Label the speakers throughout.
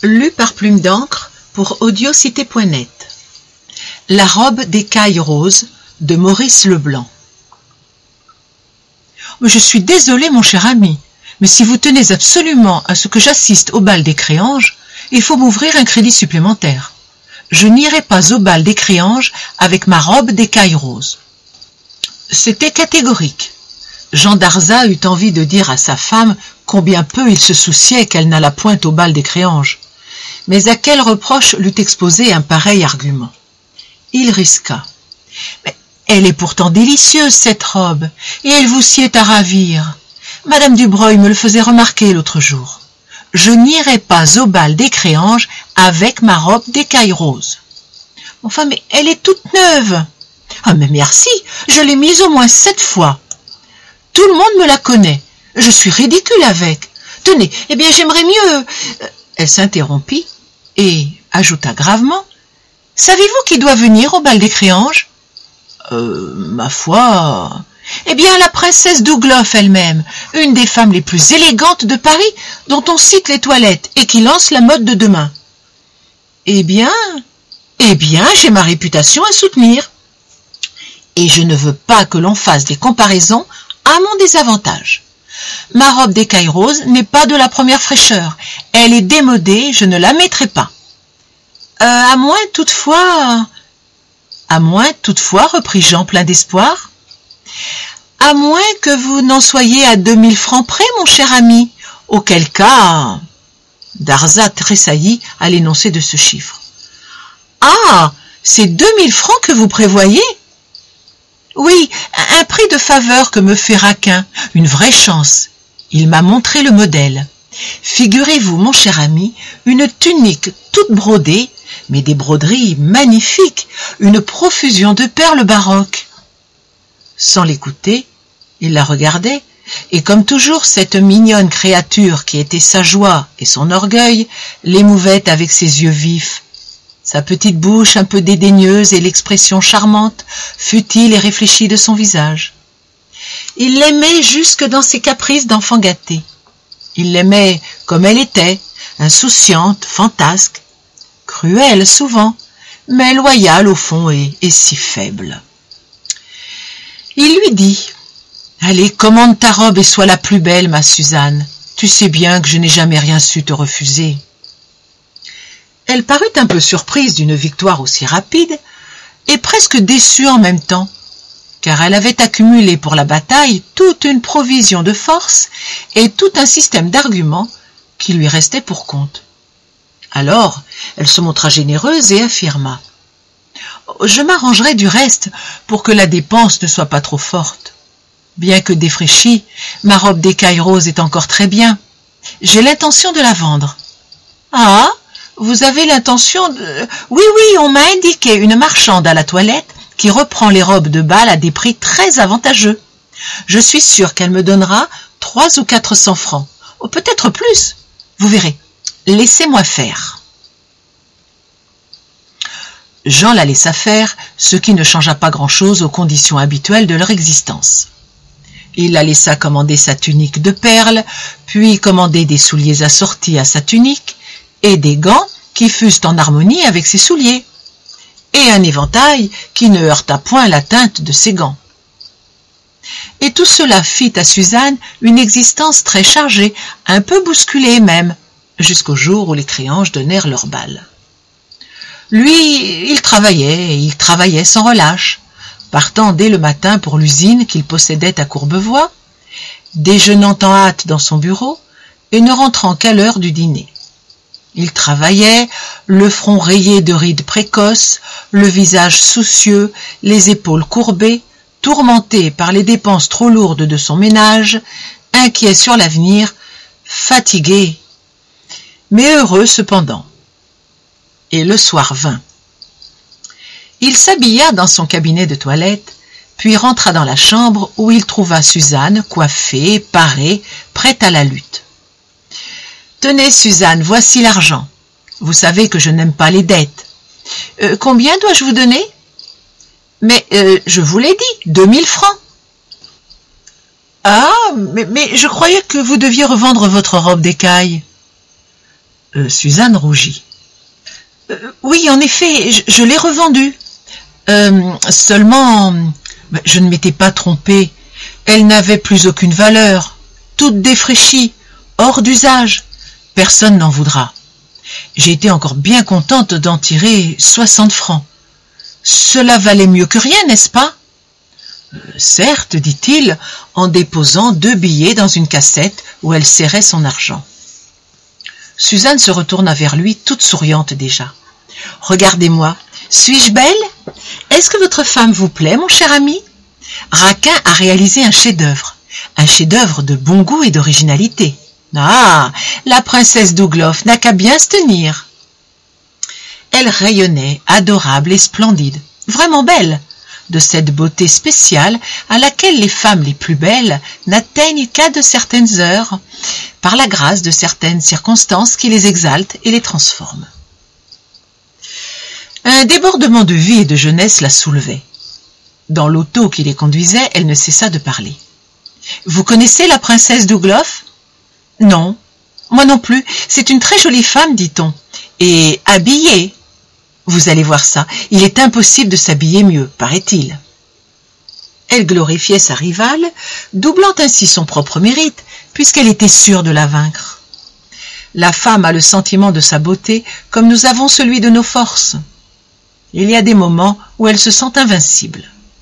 Speaker 1: Lu par Plume d'encre pour audiocité.net. La robe d'écaille rose de Maurice Leblanc. Je suis désolé, mon cher ami, mais si vous tenez absolument à ce que j'assiste au bal des Créanges, il faut m'ouvrir un crédit supplémentaire. Je n'irai pas au bal des Créanges avec ma robe d'écaille rose. C'était catégorique. Jean d'Arza eut envie de dire à sa femme combien peu il se souciait qu'elle n'allât point au bal des Créanges. Mais à quel reproche l'eût exposé un pareil argument? Il risqua. Mais elle est pourtant délicieuse, cette robe, et elle vous sied à ravir. Madame Dubreuil me le faisait remarquer l'autre jour. Je n'irai pas au bal des Créanges avec ma robe d'écaille rose. Enfin, mais elle est toute neuve. Ah, mais merci, je l'ai mise au moins 7 fois. Tout le monde me la connaît. Je suis ridicule avec. Tenez, eh bien, j'aimerais mieux... Elle s'interrompit et ajouta gravement. Savez-vous qui doit venir au bal des Créanges? Ma foi... Eh bien, la princesse Dougloff elle-même, une des femmes les plus élégantes de Paris, dont on cite les toilettes et qui lance la mode de demain. Eh bien, j'ai ma réputation à soutenir. Et je ne veux pas que l'on fasse des comparaisons à mon désavantage. Ma robe d'écaille rose n'est pas de la première fraîcheur. Elle est démodée, je ne la mettrai pas. À moins toutefois, reprit Jean plein d'espoir. À moins que vous n'en soyez à 2000 francs près, mon cher ami, auquel cas... D'Arza tressaillit à l'énoncé de ce chiffre. Ah, c'est 2000 francs que vous prévoyez? Oui, un prix de faveur que me fait Raquin, une vraie chance. Il m'a montré le modèle. Figurez-vous, mon cher ami, une tunique toute brodée, mais des broderies magnifiques, une profusion de perles baroques. Sans l'écouter, il la regardait, et comme toujours cette mignonne créature qui était sa joie et son orgueil l'émouvait avec ses yeux vifs. Sa petite bouche un peu dédaigneuse et l'expression charmante, futile et réfléchie de son visage. Il l'aimait jusque dans ses caprices d'enfant gâté. Il l'aimait comme elle était, insouciante, fantasque, cruelle souvent, mais loyale au fond et si faible. Il lui dit « Allez, commande ta robe et sois la plus belle, ma Suzanne. Tu sais bien que je n'ai jamais rien su te refuser. » Elle parut un peu surprise d'une victoire aussi rapide et presque déçue en même temps, car elle avait accumulé pour la bataille toute une provision de force et tout un système d'arguments qui lui restait pour compte. Alors, elle se montra généreuse et affirma « Je m'arrangerai du reste pour que la dépense ne soit pas trop forte. Bien que défraîchie, ma robe d'écaille rose est encore très bien. J'ai l'intention de la vendre. » « Ah, vous avez l'intention de... Oui, on m'a indiqué une marchande à la toilette qui reprend les robes de bal à des prix très avantageux. Je suis sûre qu'elle me donnera 300 ou 400 francs, ou peut-être plus. Vous verrez. Laissez-moi faire. » Jean la laissa faire, ce qui ne changea pas grand-chose aux conditions habituelles de leur existence. Il la laissa commander sa tunique de perles, puis commander des souliers assortis à sa tunique, et des gants qui fussent en harmonie avec ses souliers, et un éventail qui ne heurta point la teinte de ses gants. Et tout cela fit à Suzanne une existence très chargée, un peu bousculée même, jusqu'au jour où les Créanges donnèrent leur bal. Lui, il travaillait sans relâche, partant dès le matin pour l'usine qu'il possédait à Courbevoie, déjeunant en hâte dans son bureau et ne rentrant qu'à l'heure du dîner. Il travaillait, le front rayé de rides précoces, le visage soucieux, les épaules courbées, tourmenté par les dépenses trop lourdes de son ménage, inquiet sur l'avenir, fatigué, mais heureux cependant. Et le soir vint. Il s'habilla dans son cabinet de toilette, puis rentra dans la chambre où il trouva Suzanne coiffée, parée, prête à la lutte. « Tenez, Suzanne, voici l'argent. Vous savez que je n'aime pas les dettes. Combien dois-je vous donner? » « Mais je vous l'ai dit, 2000 francs. »« Ah, mais je croyais que vous deviez revendre votre robe d'écaille. » Suzanne rougit. Oui, en effet, je l'ai revendue. Seulement, je ne m'étais pas trompée. Elle n'avait plus aucune valeur, toute défraîchie, hors d'usage. Personne n'en voudra. J'ai été encore bien contente d'en tirer 60 francs. Cela valait mieux que rien, n'est-ce pas? Certes, dit-il, en déposant 2 billets dans une cassette où elle serrait son argent. Suzanne se retourna vers lui, toute souriante déjà. « Regardez-moi, suis-je belle? Est-ce que votre femme vous plaît, mon cher ami? Raquin a réalisé un chef-d'œuvre de bon goût et d'originalité. Ah, la princesse Dougloff n'a qu'à bien se tenir. » Elle rayonnait, adorable et splendide, vraiment belle, de cette beauté spéciale à laquelle les femmes les plus belles n'atteignent qu'à de certaines heures, par la grâce de certaines circonstances qui les exaltent et les transforment. Un débordement de vie et de jeunesse la soulevait. Dans l'auto qui les conduisait, elle ne cessa de parler. « Vous connaissez la princesse Dougloff ? » ?»« Non, moi non plus. C'est une très jolie femme, dit-on. Et habillée. Vous allez voir ça. Il est impossible de s'habiller mieux, paraît-il. » Elle glorifiait sa rivale, doublant ainsi son propre mérite, puisqu'elle était sûre de la vaincre. La femme a le sentiment de sa beauté comme nous avons celui de nos forces. Il y a des moments où elle se sent invincible.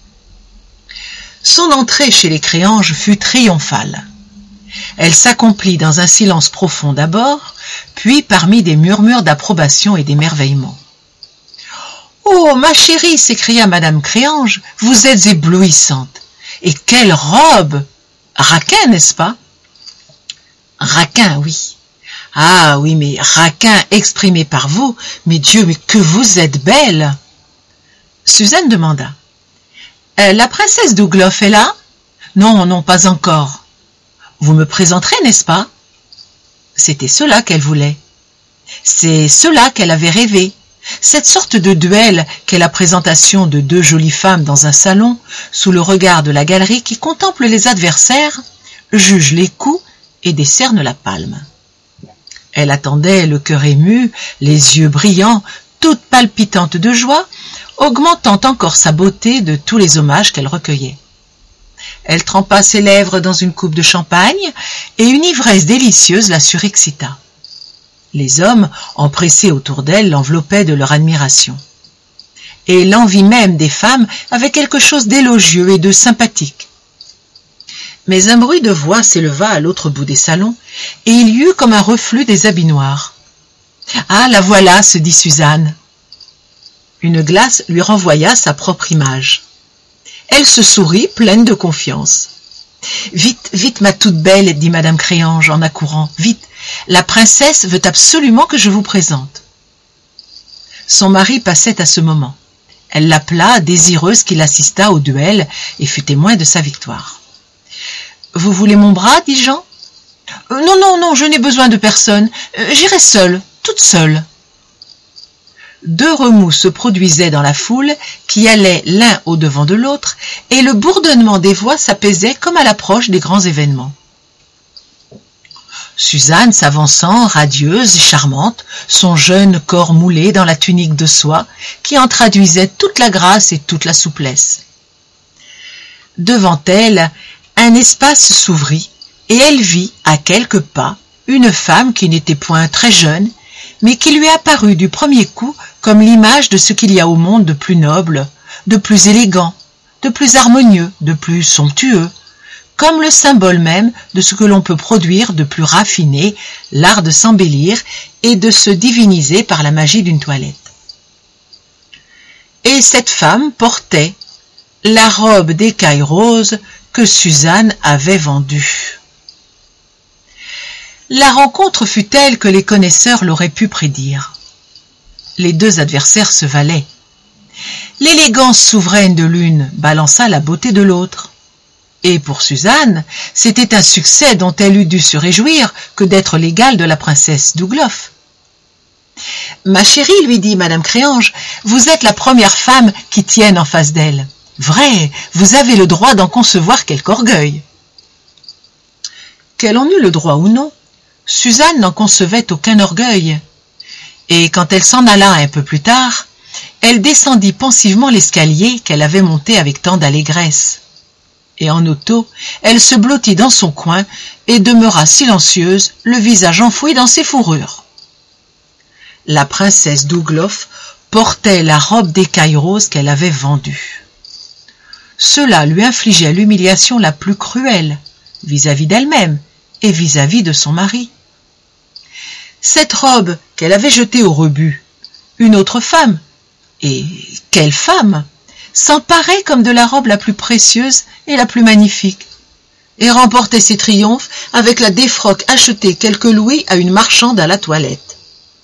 Speaker 1: Son entrée chez les Créange fut triomphale. Elle s'accomplit dans un silence profond d'abord, puis parmi des murmures d'approbation et d'émerveillement. « Oh, ma chérie !» s'écria madame Créange, « vous êtes éblouissante. Et quelle robe! Raquin, n'est-ce pas? » Raquin, oui. Ah oui, mais Raquin exprimé par vous, mais Dieu, mais que vous êtes belle! Suzanne demanda. La princesse Dougloff est là? Non, non, pas encore. Vous me présenterez, n'est-ce pas? C'était cela qu'elle voulait. C'est cela qu'elle avait rêvé. Cette sorte de duel qu'est la présentation de 2 jolies femmes dans un salon, sous le regard de la galerie qui contemple les adversaires, juge les coups et décerne la palme. Elle attendait, le cœur ému, les yeux brillants, toute palpitante de joie, augmentant encore sa beauté de tous les hommages qu'elle recueillait. Elle trempa ses lèvres dans une coupe de champagne et une ivresse délicieuse la surexcita. Les hommes, empressés autour d'elle, l'enveloppaient de leur admiration. Et l'envie même des femmes avait quelque chose d'élogieux et de sympathique. Mais un bruit de voix s'éleva à l'autre bout des salons, et il y eut comme un reflux des habits noirs. « Ah, la voilà !» se dit Suzanne. Une glace lui renvoya sa propre image. Elle se sourit, pleine de confiance. « Vite, vite, ma toute belle !» dit madame Créange en accourant. « Vite, la princesse veut absolument que je vous présente. » Son mari passait à ce moment. Elle l'appela, désireuse qu'il assistât au duel et fût témoin de sa victoire. « Vous voulez mon bras ?» dit Jean. « Non, non, non, je n'ai besoin de personne. J'irai seule, toute seule. » 2 remous se produisaient dans la foule qui allait l'un au-devant de l'autre et le bourdonnement des voix s'apaisait comme à l'approche des grands événements. Suzanne s'avançant, radieuse et charmante, son jeune corps moulé dans la tunique de soie qui en traduisait toute la grâce et toute la souplesse. Devant elle, un espace s'ouvrit et elle vit, à quelques pas, une femme qui n'était point très jeune, mais qui lui apparut du premier coup comme l'image de ce qu'il y a au monde de plus noble, de plus élégant, de plus harmonieux, de plus somptueux, comme le symbole même de ce que l'on peut produire de plus raffiné, l'art de s'embellir et de se diviniser par la magie d'une toilette. Et cette femme portait la robe d'écaille rose que Suzanne avait vendue. La rencontre fut telle que les connaisseurs l'auraient pu prédire. Les 2 adversaires se valaient. L'élégance souveraine de l'une balança la beauté de l'autre. Et pour Suzanne, c'était un succès dont elle eût dû se réjouir que d'être l'égale de la princesse Dougloff. « Ma chérie, lui dit madame Créange, vous êtes la première femme qui tienne en face d'elle. Vrai, vous avez le droit d'en concevoir quelque orgueil. » Qu'elle en eût le droit ou non, Suzanne n'en concevait aucun orgueil, et quand elle s'en alla un peu plus tard, elle descendit pensivement l'escalier qu'elle avait monté avec tant d'allégresse. Et en auto, elle se blottit dans son coin et demeura silencieuse, le visage enfoui dans ses fourrures. La princesse Dougloff portait la robe d'écaille rose qu'elle avait vendue. Cela lui infligeait l'humiliation la plus cruelle, vis-à-vis d'elle-même et vis-à-vis de son mari. Cette robe qu'elle avait jetée au rebut, une autre femme, et quelle femme, s'emparait comme de la robe la plus précieuse et la plus magnifique, et remportait ses triomphes avec la défroque achetée quelques louis à une marchande à la toilette.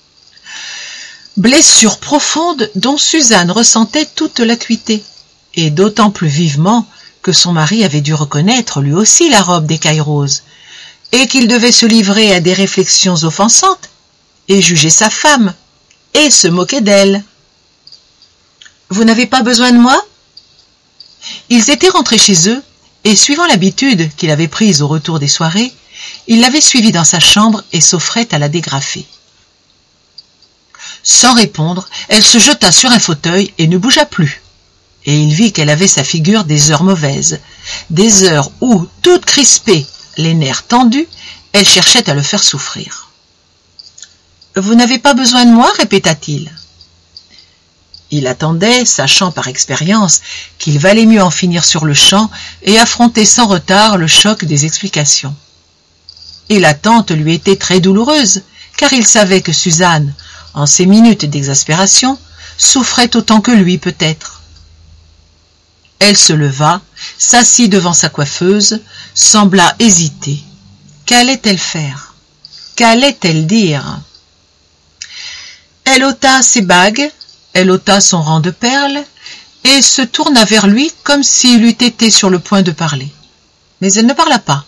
Speaker 1: Blessure profonde dont Suzanne ressentait toute l'acuité, et d'autant plus vivement que son mari avait dû reconnaître lui aussi la robe d'écaille rose, et qu'il devait se livrer à des réflexions offensantes, et juger sa femme, et se moquer d'elle. « Vous n'avez pas besoin de moi ?» Ils étaient rentrés chez eux, et suivant l'habitude qu'il avait prise au retour des soirées, il l'avait suivie dans sa chambre et s'offrait à la dégrafer. Sans répondre, elle se jeta sur un fauteuil et ne bougea plus. Et il vit qu'elle avait sa figure des heures mauvaises, des heures où, toute crispée, les nerfs tendus, elle cherchait à le faire souffrir. « Vous n'avez pas besoin de moi ?» répéta-t-il. Il attendait, sachant par expérience qu'il valait mieux en finir sur le champ et affronter sans retard le choc des explications. Et l'attente lui était très douloureuse, car il savait que Suzanne, en ces minutes d'exaspération, souffrait autant que lui peut-être. Elle se leva, s'assit devant sa coiffeuse, sembla hésiter. Qu'allait-elle faire? Qu'allait-elle dire? Elle ôta ses bagues, elle ôta son rang de perles et se tourna vers lui comme s'il eût été sur le point de parler. Mais elle ne parla pas.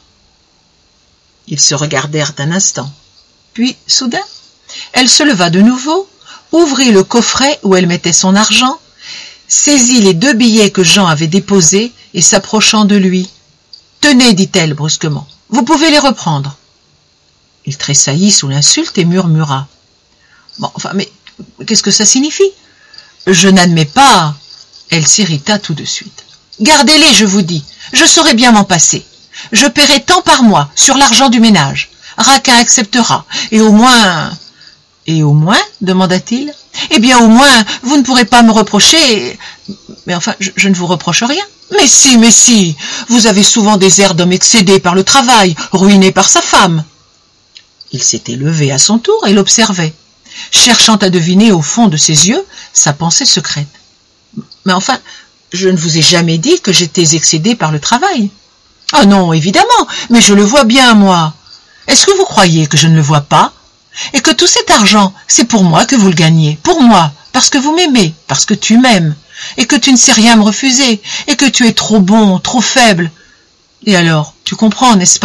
Speaker 1: Ils se regardèrent un instant. Puis, soudain, elle se leva de nouveau, ouvrit le coffret où elle mettait son argent, saisit les 2 billets que Jean avait déposés et s'approchant de lui. « Tenez, dit-elle brusquement, vous pouvez les reprendre. » Il tressaillit sous l'insulte et murmura. « Bon, enfin, mais qu'est-ce que ça signifie ? Je n'admets pas. » Elle s'irrita tout de suite. « Gardez-les, je vous dis. Je saurai bien m'en passer. Je paierai tant par mois sur l'argent du ménage. Raquin acceptera. Et au moins... » « Et au moins ?» demanda-t-il. « Eh bien, au moins, vous ne pourrez pas me reprocher... » « Mais enfin, je ne vous reproche rien. »« Mais si, vous avez souvent des airs d'homme excédé par le travail, ruiné par sa femme. » Il s'était levé à son tour et l'observait, cherchant à deviner au fond de ses yeux sa pensée secrète. « Mais enfin, je ne vous ai jamais dit que j'étais excédé par le travail. »« Ah non, évidemment, mais je le vois bien, moi. Est-ce que vous croyez que je ne le vois pas ? Et que tout cet argent, c'est pour moi que vous le gagnez, pour moi, parce que vous m'aimez, parce que tu m'aimes, et que tu ne sais rien me refuser, et que tu es trop bon, trop faible. Et alors, tu comprends, n'est-ce pas ?»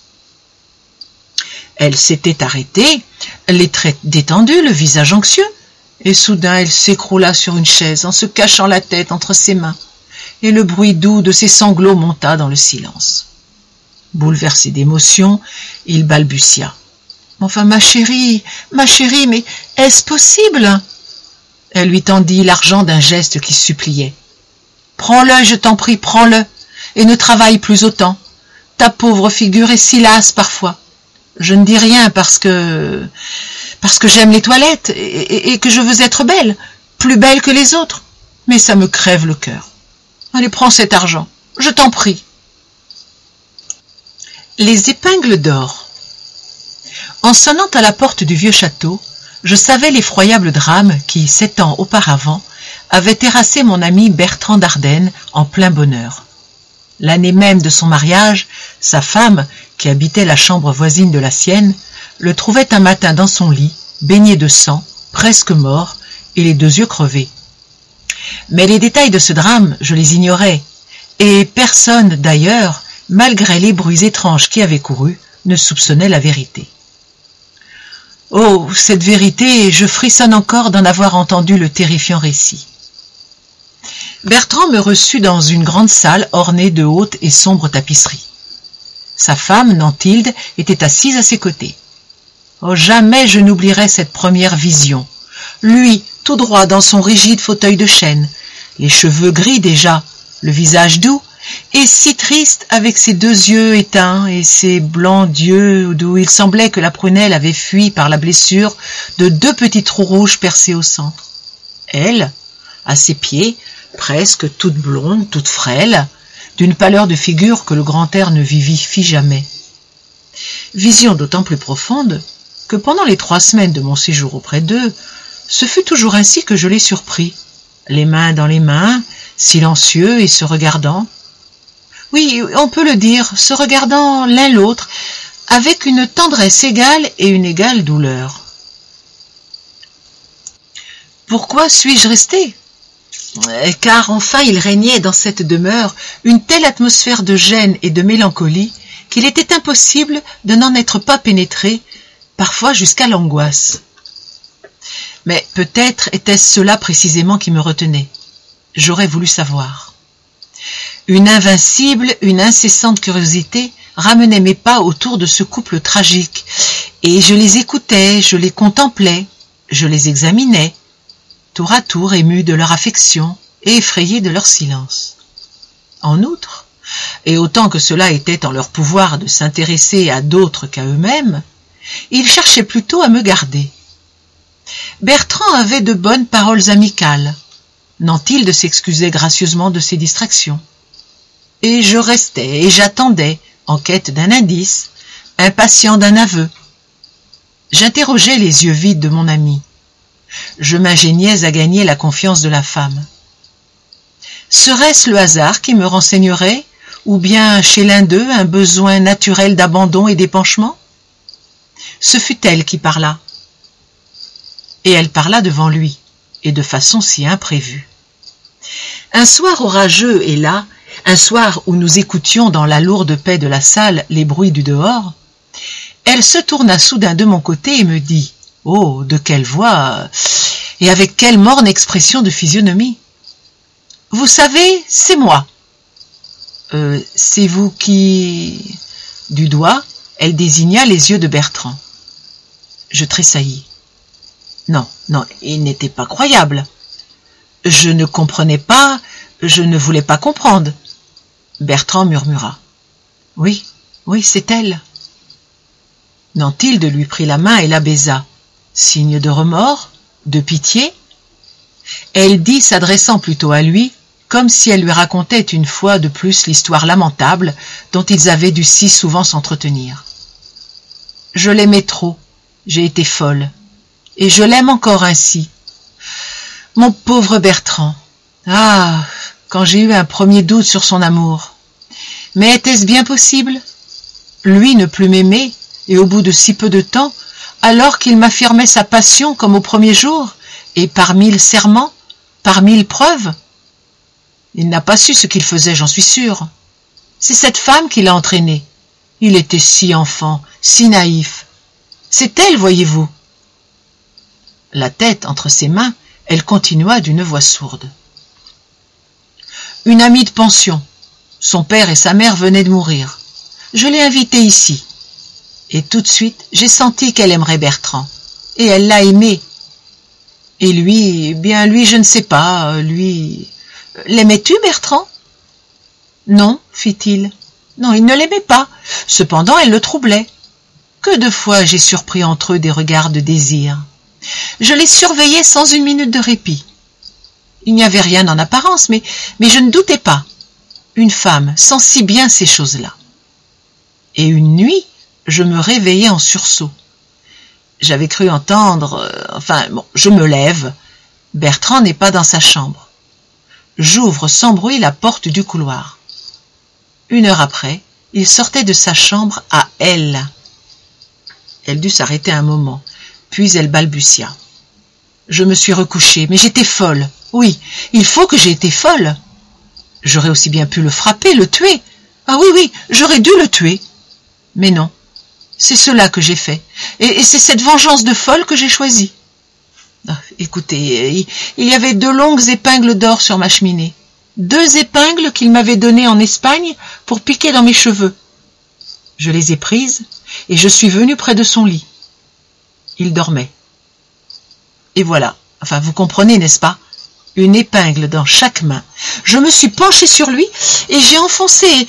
Speaker 1: Elle s'était arrêtée, les traits détendus, le visage anxieux, et soudain elle s'écroula sur une chaise en se cachant la tête entre ses mains, et le bruit doux de ses sanglots monta dans le silence. Bouleversé d'émotion, il balbutia. « Enfin, ma chérie, mais est-ce possible ?» Elle lui tendit l'argent d'un geste qui suppliait. « Prends-le, je t'en prie, prends-le, et ne travaille plus autant. Ta pauvre figure est si lasse parfois. Je ne dis rien parce que j'aime les toilettes et que je veux être belle, plus belle que les autres, mais ça me crève le cœur. Allez, prends cet argent, je t'en prie. » Les épingles d'or. En sonnant à la porte du vieux château, je savais l'effroyable drame qui, 7 ans auparavant, avait terrassé mon ami Bertrand Dardenne en plein bonheur. L'année même de son mariage, sa femme, qui habitait la chambre voisine de la sienne, le trouvait un matin dans son lit, baigné de sang, presque mort, et les 2 yeux crevés. Mais les détails de ce drame, je les ignorais, et personne d'ailleurs, malgré les bruits étranges qui avaient couru, ne soupçonnait la vérité. Oh, cette vérité, je frissonne encore d'en avoir entendu le terrifiant récit. Bertrand me reçut dans une grande salle ornée de hautes et sombres tapisseries. Sa femme, Nantilde, était assise à ses côtés. Oh, jamais je n'oublierai cette première vision. Lui, tout droit dans son rigide fauteuil de chêne, les cheveux gris déjà, le visage doux, et si triste avec ses 2 yeux éteints et ses blancs d'yeux d'où il semblait que la prunelle avait fui par la blessure de 2 petits trous rouges percés au centre. Elle, à ses pieds, presque toute blonde, toute frêle, d'une pâleur de figure que le grand air ne vivifie jamais. Vision d'autant plus profonde que pendant les 3 semaines de mon séjour auprès d'eux, ce fut toujours ainsi que je les surpris, les mains dans les mains, silencieux et se regardant. Oui, on peut le dire, se regardant l'un l'autre, avec une tendresse égale et une égale douleur. Pourquoi suis-je resté ? Car enfin il régnait dans cette demeure une telle atmosphère de gêne et de mélancolie qu'il était impossible de n'en être pas pénétré, parfois jusqu'à l'angoisse. Mais peut-être était-ce cela précisément qui me retenait. J'aurais voulu savoir. Une invincible, une incessante curiosité ramenait mes pas autour de ce couple tragique, et je les écoutais, je les contemplais, je les examinais, tour à tour ému de leur affection et effrayé de leur silence. En outre, et autant que cela était en leur pouvoir de s'intéresser à d'autres qu'à eux-mêmes, ils cherchaient plutôt à me garder. Bertrand avait de bonnes paroles amicales. Nantilde s'excusait gracieusement de ses distractions. Et je restais et j'attendais, en quête d'un indice, impatient d'un aveu. J'interrogeais les yeux vides de mon ami. Je m'ingéniais à gagner la confiance de la femme. Serait-ce le hasard qui me renseignerait, ou bien chez l'un d'eux un besoin naturel d'abandon et d'épanchement ? Ce fut elle qui parla. Et elle parla devant lui, et de façon si imprévue. Un soir orageux et là, un soir où nous écoutions dans la lourde paix de la salle les bruits du dehors, elle se tourna soudain de mon côté et me dit « Oh, de quelle voix et avec quelle morne expression de physionomie !»« Vous savez, c'est moi. » C'est vous qui... » Du doigt, elle désigna les yeux de Bertrand. Je tressaillis. Non, il n'était pas croyable. Je ne comprenais pas, je ne voulais pas comprendre. Bertrand murmura. Oui, c'est elle. Nantilde lui prit la main et la baisa. Signe de remords, de pitié. Elle dit, s'adressant plutôt à lui, comme si elle lui racontait une fois de plus l'histoire lamentable dont ils avaient dû si souvent s'entretenir. Je l'aimais trop, j'ai été folle, et je l'aime encore ainsi. Mon pauvre Bertrand. Ah, quand j'ai eu un premier doute sur son amour. Mais était-ce bien possible ? Lui ne plus m'aimer, et au bout de si peu de temps, alors qu'il m'affirmait sa passion comme au premier jour, et par 1000 serments, par 1000 preuves. Il n'a pas su ce qu'il faisait, j'en suis sûre. C'est cette femme qui l'a entraîné. Il était si enfant, si naïf. C'est elle, voyez-vous. La tête entre ses mains, elle continua d'une voix sourde. Une amie de pension. Son père et sa mère venaient de mourir. Je l'ai invitée ici. Et tout de suite, j'ai senti qu'elle aimerait Bertrand. Et elle l'a aimé. Et lui, lui, je ne sais pas, lui... L'aimais-tu, Bertrand ? Non, fit-il. Non, il ne l'aimait pas. Cependant, elle le troublait. Que de fois j'ai surpris entre eux des regards de désir. Je les surveillais sans une minute de répit. Il n'y avait rien en apparence, mais je ne doutais pas. Une femme sent si bien ces choses-là. Et une nuit, je me réveillai en sursaut. J'avais cru entendre... je me lève. Bertrand n'est pas dans sa chambre. J'ouvre sans bruit la porte du couloir. 1 heure après, il sortait de sa chambre à elle. Elle dut s'arrêter un moment, puis elle balbutia. Je me suis recouchée, mais j'étais folle. Oui, il faut que j'ai été folle. J'aurais aussi bien pu le frapper, le tuer. Ah oui, j'aurais dû le tuer. Mais non, c'est cela que j'ai fait. Et c'est cette vengeance de folle que j'ai choisie. Ah, écoutez, il y avait 2 longues épingles d'or sur ma cheminée. 2 épingles qu'il m'avait données en Espagne pour piquer dans mes cheveux. Je les ai prises et je suis venue près de son lit. Il dormait. Et voilà, enfin vous comprenez, n'est-ce pas? Une épingle dans chaque main. Je me suis penchée sur lui et j'ai enfoncé.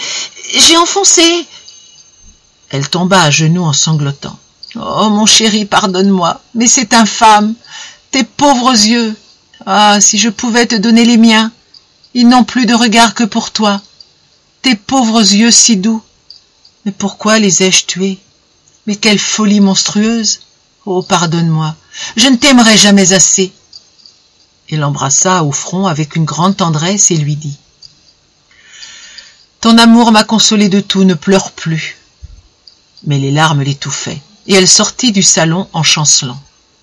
Speaker 1: Elle tomba à genoux en sanglotant. Oh mon chéri, pardonne-moi, mais c'est infâme. Tes pauvres yeux. Ah, si je pouvais te donner les miens. Ils n'ont plus de regard que pour toi. Tes pauvres yeux si doux. Mais pourquoi les ai-je tués? Mais quelle folie monstrueuse. Oh, pardonne-moi, je ne t'aimerai jamais assez. Il l'embrassa au front avec une grande tendresse et lui dit « Ton amour m'a consolé de tout, ne pleure plus. » Mais les larmes l'étouffaient, et elle sortit du salon en chancelant.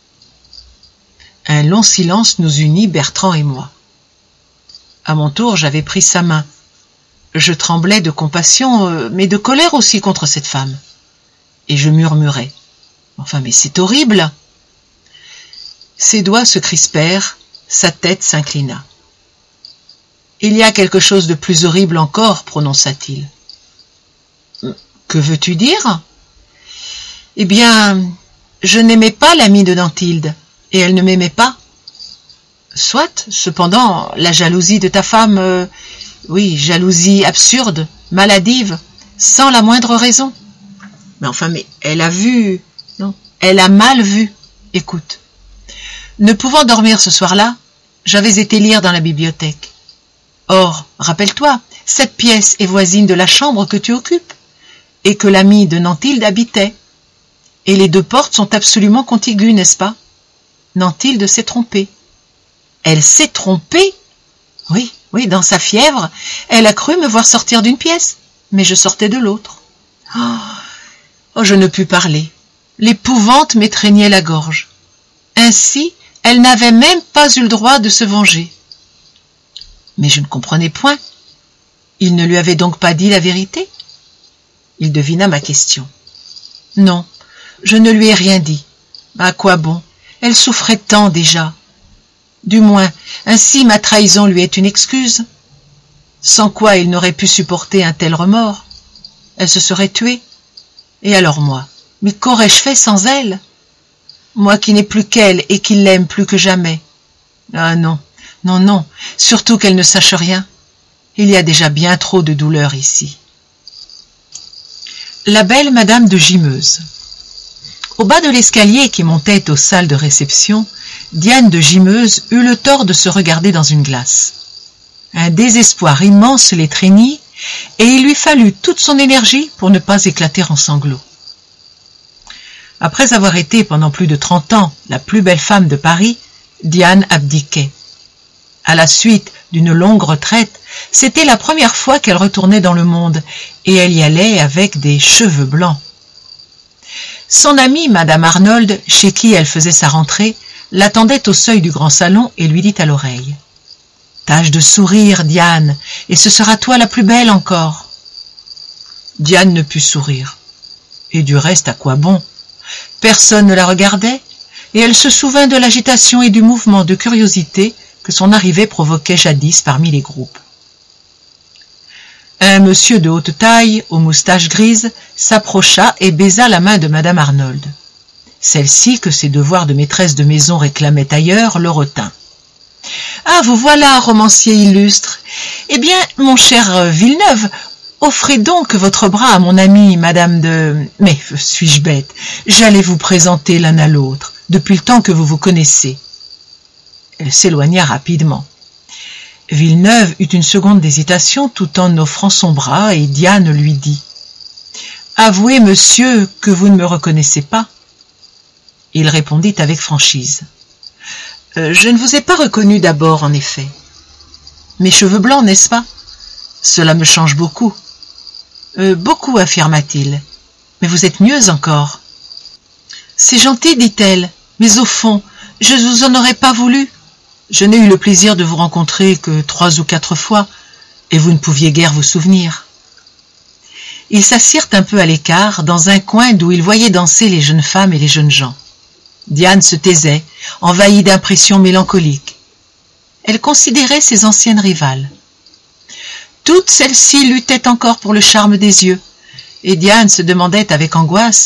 Speaker 1: Un long silence nous unit, Bertrand et moi. À mon tour, j'avais pris sa main. Je tremblais de compassion, mais de colère aussi contre cette femme. Et je murmurais « Enfin, mais c'est horrible !» Ses doigts se crispèrent, sa tête s'inclina. « Il y a quelque chose de plus horrible encore, prononça-t-il. « Que veux-tu dire ?»« Eh bien, je n'aimais pas l'amie de Danthilde, et elle ne m'aimait pas. Soit, cependant, la jalousie de ta femme, oui, jalousie absurde, maladive, sans la moindre raison. Mais enfin, mais elle a vu, non, elle a mal vu. Écoute. Ne pouvant dormir ce soir-là, j'avais été lire dans la bibliothèque. Or, rappelle-toi, cette pièce est voisine de la chambre que tu occupes, et que l'ami de Nanthilde habitait. Et les deux portes sont absolument contiguës, n'est-ce pas? Nanthilde s'est trompée. Elle s'est trompée? Oui, dans sa fièvre, elle a cru me voir sortir d'une pièce, mais je sortais de l'autre. Oh, je ne pus parler. L'épouvante m'étreignait la gorge. Ainsi, elle n'avait même pas eu le droit de se venger. Mais je ne comprenais point. Il ne lui avait donc pas dit la vérité? Il devina ma question. Non, je ne lui ai rien dit. À quoi bon? Elle souffrait tant déjà. Du moins, ainsi ma trahison lui est une excuse. Sans quoi il n'aurait pu supporter un tel remords. Elle se serait tuée. Et alors moi? Mais qu'aurais-je fait sans elle? Moi qui n'ai plus qu'elle et qui l'aime plus que jamais. Ah non, surtout qu'elle ne sache rien. Il y a déjà bien trop de douleur ici. La belle Madame de Gimeuse. Au bas de l'escalier qui montait aux salles de réception, Diane de Gimeuse eut le tort de se regarder dans une glace. Un désespoir immense l'étreignit, et il lui fallut toute son énergie pour ne pas éclater en sanglots. Après avoir été pendant plus de 30 ans la plus belle femme de Paris, Diane abdiquait. À la suite d'une longue retraite, c'était la première fois qu'elle retournait dans le monde, et elle y allait avec des cheveux blancs. Son amie, Madame Arnold, chez qui elle faisait sa rentrée, l'attendait au seuil du grand salon et lui dit à l'oreille « Tâche de sourire, Diane, et ce sera toi la plus belle encore. » Diane ne put sourire. Et du reste, à quoi bon? Personne ne la regardait, et elle se souvint de l'agitation et du mouvement de curiosité que son arrivée provoquait jadis parmi les groupes. Un monsieur de haute taille, aux moustaches grises, s'approcha et baisa la main de Madame Arnold. Celle-ci, que ses devoirs de maîtresse de maison réclamaient ailleurs, le retint. « Ah, vous voilà, romancier illustre. Eh bien, mon cher Villeneuve, offrez donc votre bras à mon amie, Madame de... Mais suis-je bête? J'allais vous présenter l'un à l'autre, depuis le temps que vous vous connaissez. » Elle s'éloigna rapidement. Villeneuve eut une seconde d'hésitation tout en offrant son bras, et Diane lui dit « Avouez, monsieur, que vous ne me reconnaissez pas. » Il répondit avec franchise. « Je ne vous ai pas reconnu d'abord, en effet. Mes cheveux blancs, n'est-ce pas? Cela me change beaucoup. »« Beaucoup, affirma-t-il. Mais vous êtes mieux encore. »« C'est gentil, dit-elle, mais au fond, je ne vous en aurais pas voulu. Je n'ai eu le plaisir de vous rencontrer que 3 ou 4 fois, et vous ne pouviez guère vous souvenir. » Ils s'assirent un peu à l'écart, dans un coin d'où ils voyaient danser les jeunes femmes et les jeunes gens. Diane se taisait, envahie d'impressions mélancoliques. Elle considérait ses anciennes rivales. Toutes celles-ci luttaient encore pour le charme des yeux, et Diane se demandait avec angoisse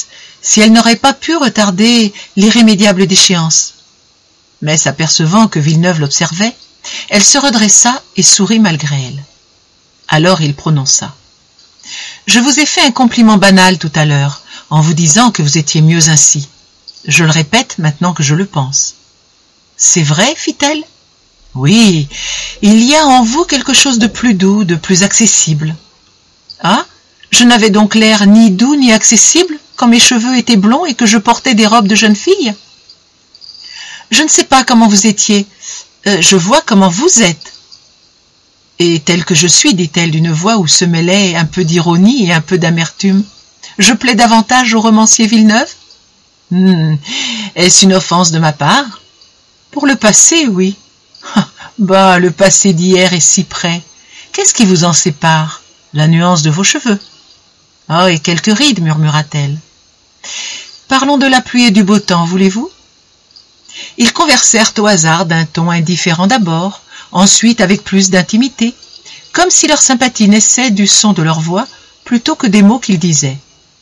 Speaker 1: si elle n'aurait pas pu retarder l'irrémédiable déchéance. Mais s'apercevant que Villeneuve l'observait, elle se redressa et sourit malgré elle. Alors il prononça. « Je vous ai fait un compliment banal tout à l'heure, en vous disant que vous étiez mieux ainsi. Je le répète maintenant que je le pense. »« C'est vrai, fit-elle ? » ?»« Oui, il y a en vous quelque chose de plus doux, de plus accessible. »« Ah, je n'avais donc l'air ni doux ni accessible quand mes cheveux étaient blonds et que je portais des robes de jeune fille ? » ?»« Je ne sais pas comment vous étiez, je vois comment vous êtes. » « Et tel que je suis, dit-elle d'une voix où se mêlait un peu d'ironie et un peu d'amertume, je plais davantage au romancier Villeneuve ? Est-ce une offense de ma part ? Pour le passé, oui. Bah, le passé d'hier est si près. Qu'est-ce qui vous en sépare ? La nuance de vos cheveux. Oh, et quelques rides, murmura-t-elle. Parlons de la pluie et du beau temps, voulez-vous ? Ils conversèrent au hasard d'un ton indifférent d'abord, ensuite avec plus d'intimité, comme si leur sympathie naissait du son de leur voix plutôt que des mots qu'ils disaient.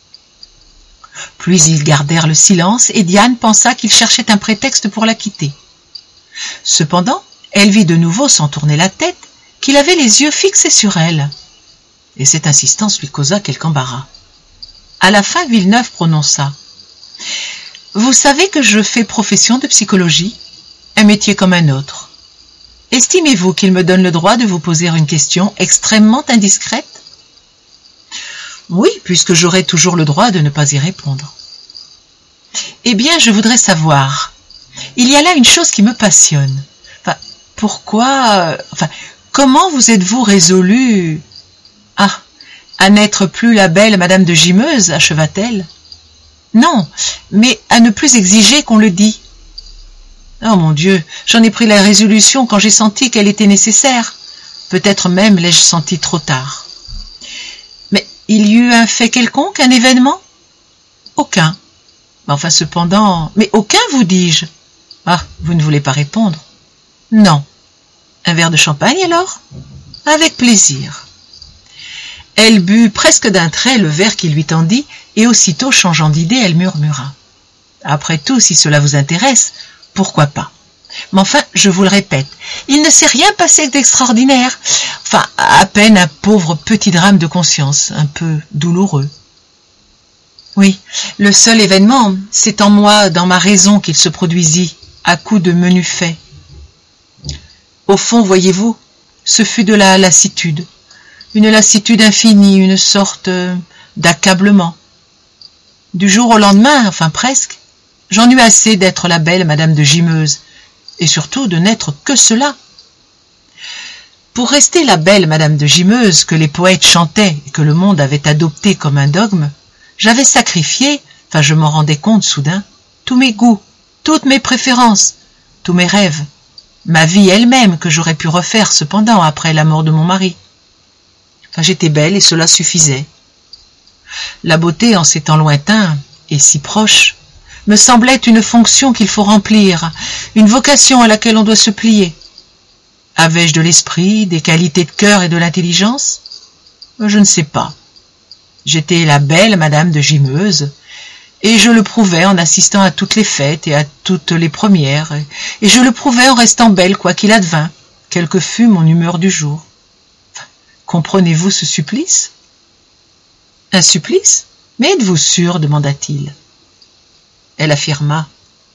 Speaker 1: Puis ils gardèrent le silence et Diane pensa qu'ils cherchaient un prétexte pour la quitter. Cependant, elle vit de nouveau sans tourner la tête qu'il avait les yeux fixés sur elle, et cette insistance lui causa quelque embarras. À la fin, Villeneuve prononça. « Vous savez que je fais profession de psychologie, un métier comme un autre. Estimez-vous qu'il me donne le droit de vous poser une question extrêmement indiscrète ? » ?»« Oui, puisque j'aurai toujours le droit de ne pas y répondre. »« Eh bien, je voudrais savoir, il y a là une chose qui me passionne. Comment vous êtes-vous résolue à n'être plus la belle Madame de Gimeuse, acheva-t-elle. Non, mais à ne plus exiger qu'on le dit. Oh mon Dieu, j'en ai pris la résolution quand j'ai senti qu'elle était nécessaire. Peut-être même l'ai-je senti trop tard. Mais il y eut un fait quelconque, un événement ? Aucun. Enfin cependant... Mais aucun, vous dis-je. Ah, vous ne voulez pas répondre. Non. Un verre de champagne alors ? Avec plaisir. Elle but presque d'un trait le verre qu'il lui tendit, et aussitôt changeant d'idée, elle murmura. Après tout, si cela vous intéresse, pourquoi pas ? Mais enfin, je vous le répète, il ne s'est rien passé d'extraordinaire. Enfin, à peine un pauvre petit drame de conscience, un peu douloureux. Oui, le seul événement, c'est en moi, dans ma raison qu'il se produisit, à coups de menus faits. Au fond, voyez-vous, ce fut de la lassitude. Une lassitude infinie, une sorte d'accablement. Du jour au lendemain, enfin presque, j'en eus assez d'être la belle Madame de Gimeuse, et surtout de n'être que cela. Pour rester la belle Madame de Gimeuse que les poètes chantaient et que le monde avait adopté comme un dogme, j'avais sacrifié, je m'en rendais compte soudain, tous mes goûts, toutes mes préférences, tous mes rêves, ma vie elle-même que j'aurais pu refaire cependant après la mort de mon mari. J'étais belle et cela suffisait. La beauté en ces temps lointains et si proche me semblait une fonction qu'il faut remplir, une vocation à laquelle on doit se plier. Avais-je de l'esprit, des qualités de cœur et de l'intelligence ? Je ne sais pas. J'étais la belle Madame de Gimeuse, et je le prouvais en assistant à toutes les fêtes et à toutes les premières, et je le prouvais en restant belle quoi qu'il advint, quelle que fût mon humeur du jour. Comprenez-vous ce supplice ? Un supplice ? Mais êtes-vous sûr ? demanda-t-il. Elle affirma.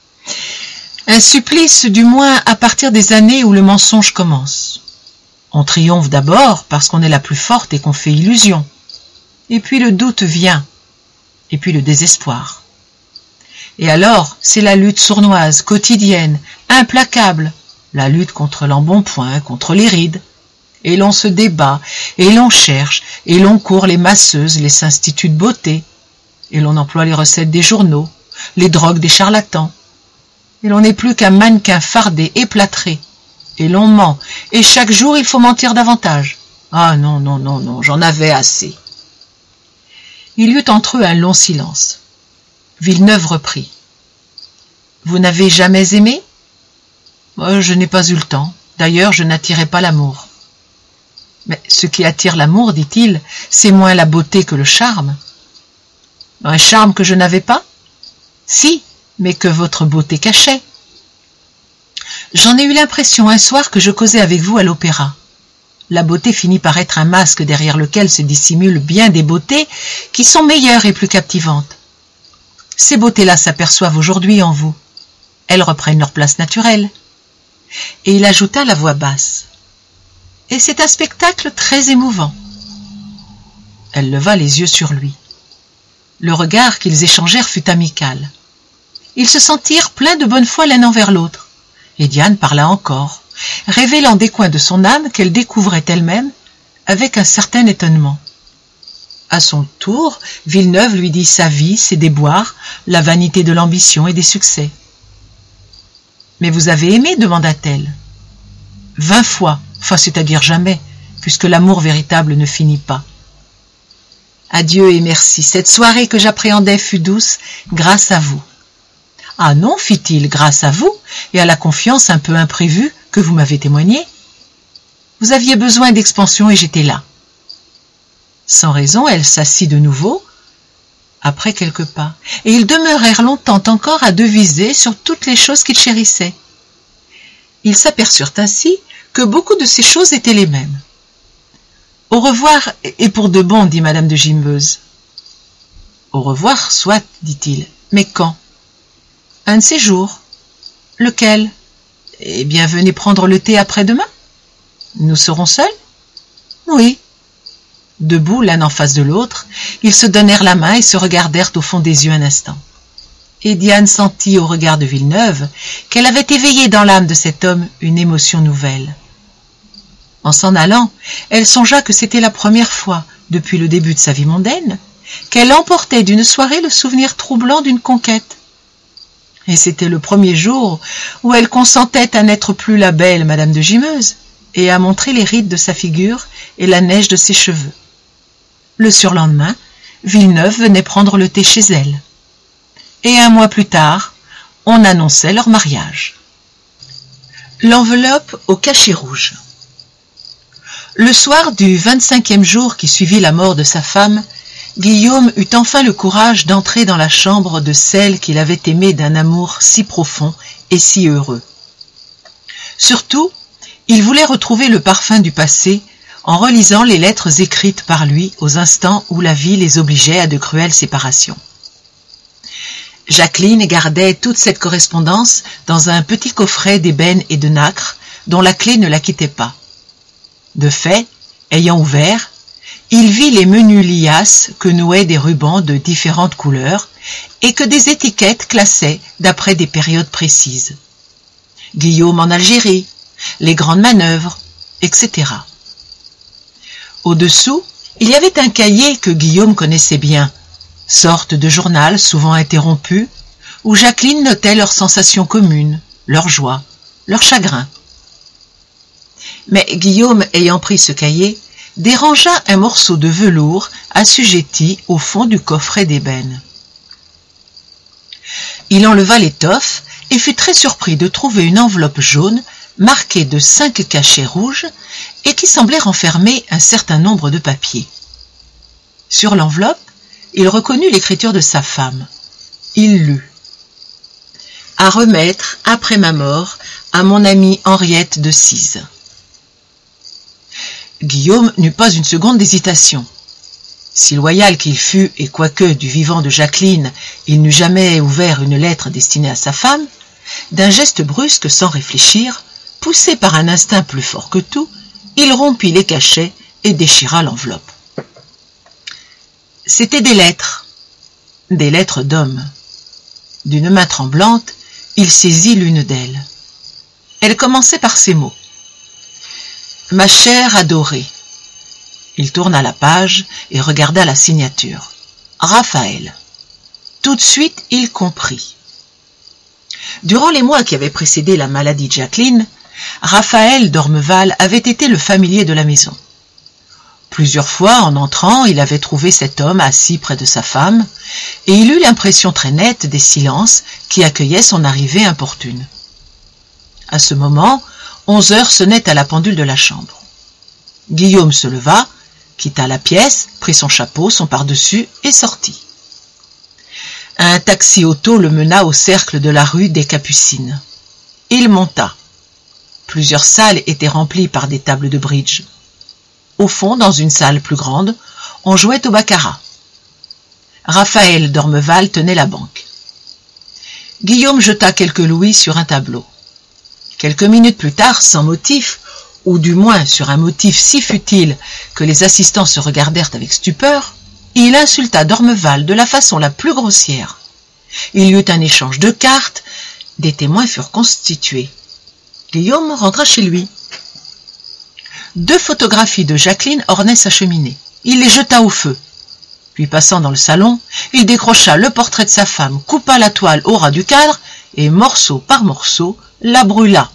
Speaker 1: Un supplice, du moins à partir des années où le mensonge commence. On triomphe d'abord parce qu'on est la plus forte et qu'on fait illusion. Et puis le doute vient. Et puis le désespoir. Et alors, c'est la lutte sournoise, quotidienne, implacable. La lutte contre l'embonpoint, contre les rides. Et l'on se débat, et l'on cherche, et l'on court les masseuses, les instituts de beauté, et l'on emploie les recettes des journaux, les drogues des charlatans, et l'on n'est plus qu'un mannequin fardé et plâtré, et l'on ment, et chaque jour il faut mentir davantage. Ah non, non, non, non, j'en avais assez. Il y eut entre eux un long silence. Villeneuve reprit. Vous n'avez jamais aimé ? Je n'ai pas eu le temps. D'ailleurs, je n'attirais pas l'amour. Mais ce qui attire l'amour, dit-il, c'est moins la beauté que le charme. Un charme que je n'avais pas ? Si, mais que votre beauté cachait. J'en ai eu l'impression un soir que je causais avec vous à l'opéra. La beauté finit par être un masque derrière lequel se dissimulent bien des beautés qui sont meilleures et plus captivantes. Ces beautés-là s'aperçoivent aujourd'hui en vous. Elles reprennent leur place naturelle. Et il ajouta la voix basse. Et c'est un spectacle très émouvant. Elle leva les yeux sur lui. Le regard qu'ils échangèrent fut amical. Ils se sentirent pleins de bonne foi l'un envers l'autre. Et Diane parla encore, révélant des coins de son âme qu'elle découvrait elle-même avec un certain étonnement. À son tour, Villeneuve lui dit sa vie, ses déboires, la vanité de l'ambition et des succès. « Mais vous avez aimé ?» demanda-t-elle. 20 fois, enfin c'est-à-dire jamais, puisque l'amour véritable ne finit pas. Adieu et merci, cette soirée que j'appréhendais fut douce grâce à vous. Ah non, fit-il, grâce à vous et à la confiance un peu imprévue que vous m'avez témoignée. Vous aviez besoin d'expansion et j'étais là. Sans raison, elle s'assit de nouveau, après quelques pas, et ils demeurèrent longtemps encore à deviser sur toutes les choses qu'ils chérissaient. Ils s'aperçurent ainsi que beaucoup de ces choses étaient les mêmes. « Au revoir, et pour de bon, dit madame de Gimbeuse. »« Au revoir, soit, dit-il, mais quand ?»« Un de ces jours. »« Lequel ?»« Eh bien, venez prendre le thé après-demain. »« Nous serons seuls ?»« Oui. » Debout, l'un en face de l'autre, ils se donnèrent la main et se regardèrent au fond des yeux un instant. Et Diane sentit au regard de Villeneuve qu'elle avait éveillé dans l'âme de cet homme une émotion nouvelle. En s'en allant, elle songea que c'était la première fois, depuis le début de sa vie mondaine, qu'elle emportait d'une soirée le souvenir troublant d'une conquête. Et c'était le premier jour où elle consentait à n'être plus la belle Madame de Gimeuse et à montrer les rides de sa figure et la neige de ses cheveux. Le surlendemain, Villeneuve venait prendre le thé chez elle. Et 1 mois plus tard, on annonçait leur mariage. L'enveloppe au cachet rouge. Le soir du 25e jour qui suivit la mort de sa femme, Guillaume eut enfin le courage d'entrer dans la chambre de celle qu'il avait aimée d'un amour si profond et si heureux. Surtout, il voulait retrouver le parfum du passé en relisant les lettres écrites par lui aux instants où la vie les obligeait à de cruelles séparations. Jacqueline gardait toute cette correspondance dans un petit coffret d'ébène et de nacre dont la clé ne la quittait pas. De fait, ayant ouvert, il vit les menus liasses que nouaient des rubans de différentes couleurs et que des étiquettes classaient d'après des périodes précises. Guillaume en Algérie, les grandes manœuvres, etc. Au-dessous, il y avait un cahier que Guillaume connaissait bien, sorte de journal souvent interrompu, où Jacqueline notait leurs sensations communes, leurs joies, leurs chagrins. Mais Guillaume, ayant pris ce cahier, dérangea un morceau de velours assujetti au fond du coffret d'ébène. Il enleva l'étoffe et fut très surpris de trouver une enveloppe jaune marquée de 5 cachets rouges et qui semblait renfermer un certain nombre de papiers. Sur l'enveloppe, il reconnut l'écriture de sa femme. Il lut « À remettre, après ma mort, à mon amie Henriette de Cise. » Guillaume n'eut pas une seconde d'hésitation. Si loyal qu'il fût, et quoique du vivant de Jacqueline, il n'eût jamais ouvert une lettre destinée à sa femme, d'un geste brusque, sans réfléchir, poussé par un instinct plus fort que tout, il rompit les cachets et déchira l'enveloppe. C'étaient des lettres d'homme. D'une main tremblante, il saisit l'une d'elles. Elle commençait par ces mots. « Ma chère adorée ». Il tourna la page et regarda la signature. « Raphaël ». Tout de suite, il comprit. Durant les mois qui avaient précédé la maladie de Jacqueline, Raphaël d'Ormeval avait été le familier de la maison. Plusieurs fois, en entrant, il avait trouvé cet homme assis près de sa femme, et il eut l'impression très nette des silences qui accueillaient son arrivée importune. À ce moment, 11 heures sonnaient à la pendule de la chambre. Guillaume se leva, quitta la pièce, prit son chapeau, son pardessus et sortit. Un taxi-auto le mena au cercle de la rue des Capucines. Il monta. Plusieurs salles étaient remplies par des tables de bridge. Au fond, dans une salle plus grande, on jouait au baccarat. Raphaël d'Ormeval tenait la banque. Guillaume jeta quelques louis sur un tableau. Quelques minutes plus tard, sans motif, ou du moins sur un motif si futile que les assistants se regardèrent avec stupeur, il insulta d'Ormeval de la façon la plus grossière. Il y eut un échange de cartes, des témoins furent constitués. Guillaume rentra chez lui. 2 photographies de Jacqueline ornaient sa cheminée. Il les jeta au feu. Puis passant dans le salon, il décrocha le portrait de sa femme, coupa la toile au ras du cadre et, morceau par morceau, la brûla.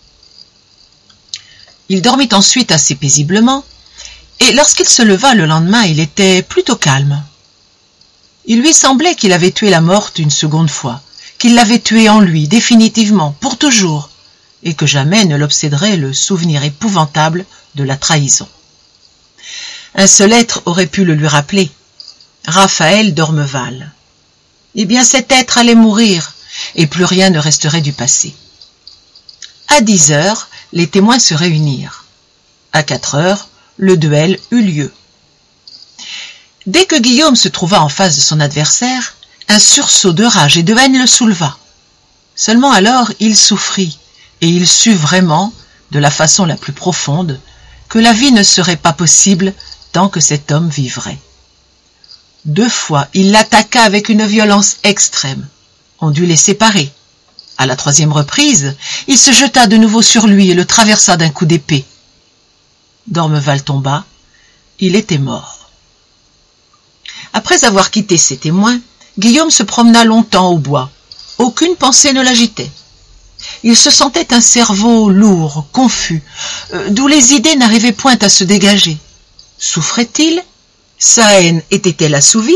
Speaker 1: Il dormit ensuite assez paisiblement, et lorsqu'il se leva le lendemain, il était plutôt calme. Il lui semblait qu'il avait tué la morte une seconde fois, qu'il l'avait tuée en lui, définitivement, pour toujours, et que jamais ne l'obséderait le souvenir épouvantable de la trahison. Un seul être aurait pu le lui rappeler, Raphaël d'Ormeval. Eh bien, cet être allait mourir, et plus rien ne resterait du passé. À 10 heures, les témoins se réunirent. À 4 heures, le duel eut lieu. Dès que Guillaume se trouva en face de son adversaire, un sursaut de rage et de haine le souleva. Seulement alors, il souffrit, et il sut vraiment, de la façon la plus profonde, que la vie ne serait pas possible tant que cet homme vivrait. 2 fois, il l'attaqua avec une violence extrême. On dut les séparer. À la 3e reprise, il se jeta de nouveau sur lui et le traversa d'un coup d'épée. D'Ormeval tomba. Il était mort. Après avoir quitté ses témoins, Guillaume se promena longtemps au bois. Aucune pensée ne l'agitait. Il se sentait un cerveau lourd, confus, d'où les idées n'arrivaient point à se dégager. Souffrait-il? Sa haine était-elle assouvie?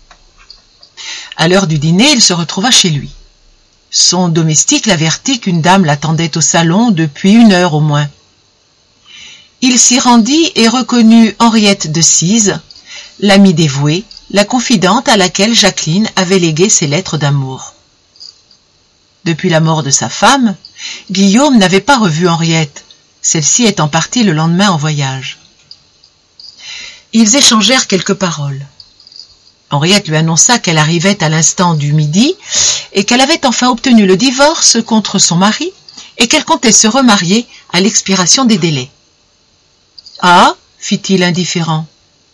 Speaker 1: À l'heure du dîner, il se retrouva chez lui. Son domestique l'avertit qu'une dame l'attendait au salon depuis 1 heure au moins. Il s'y rendit et reconnut Henriette de Cise, l'amie dévouée, la confidente à laquelle Jacqueline avait légué ses lettres d'amour. Depuis la mort de sa femme, Guillaume n'avait pas revu Henriette, celle-ci étant partie le lendemain en voyage. Ils échangèrent quelques paroles. Henriette lui annonça qu'elle arrivait à l'instant du midi et qu'elle avait enfin obtenu le divorce contre son mari et qu'elle comptait se remarier à l'expiration des délais. « Ah » fit-il indifférent.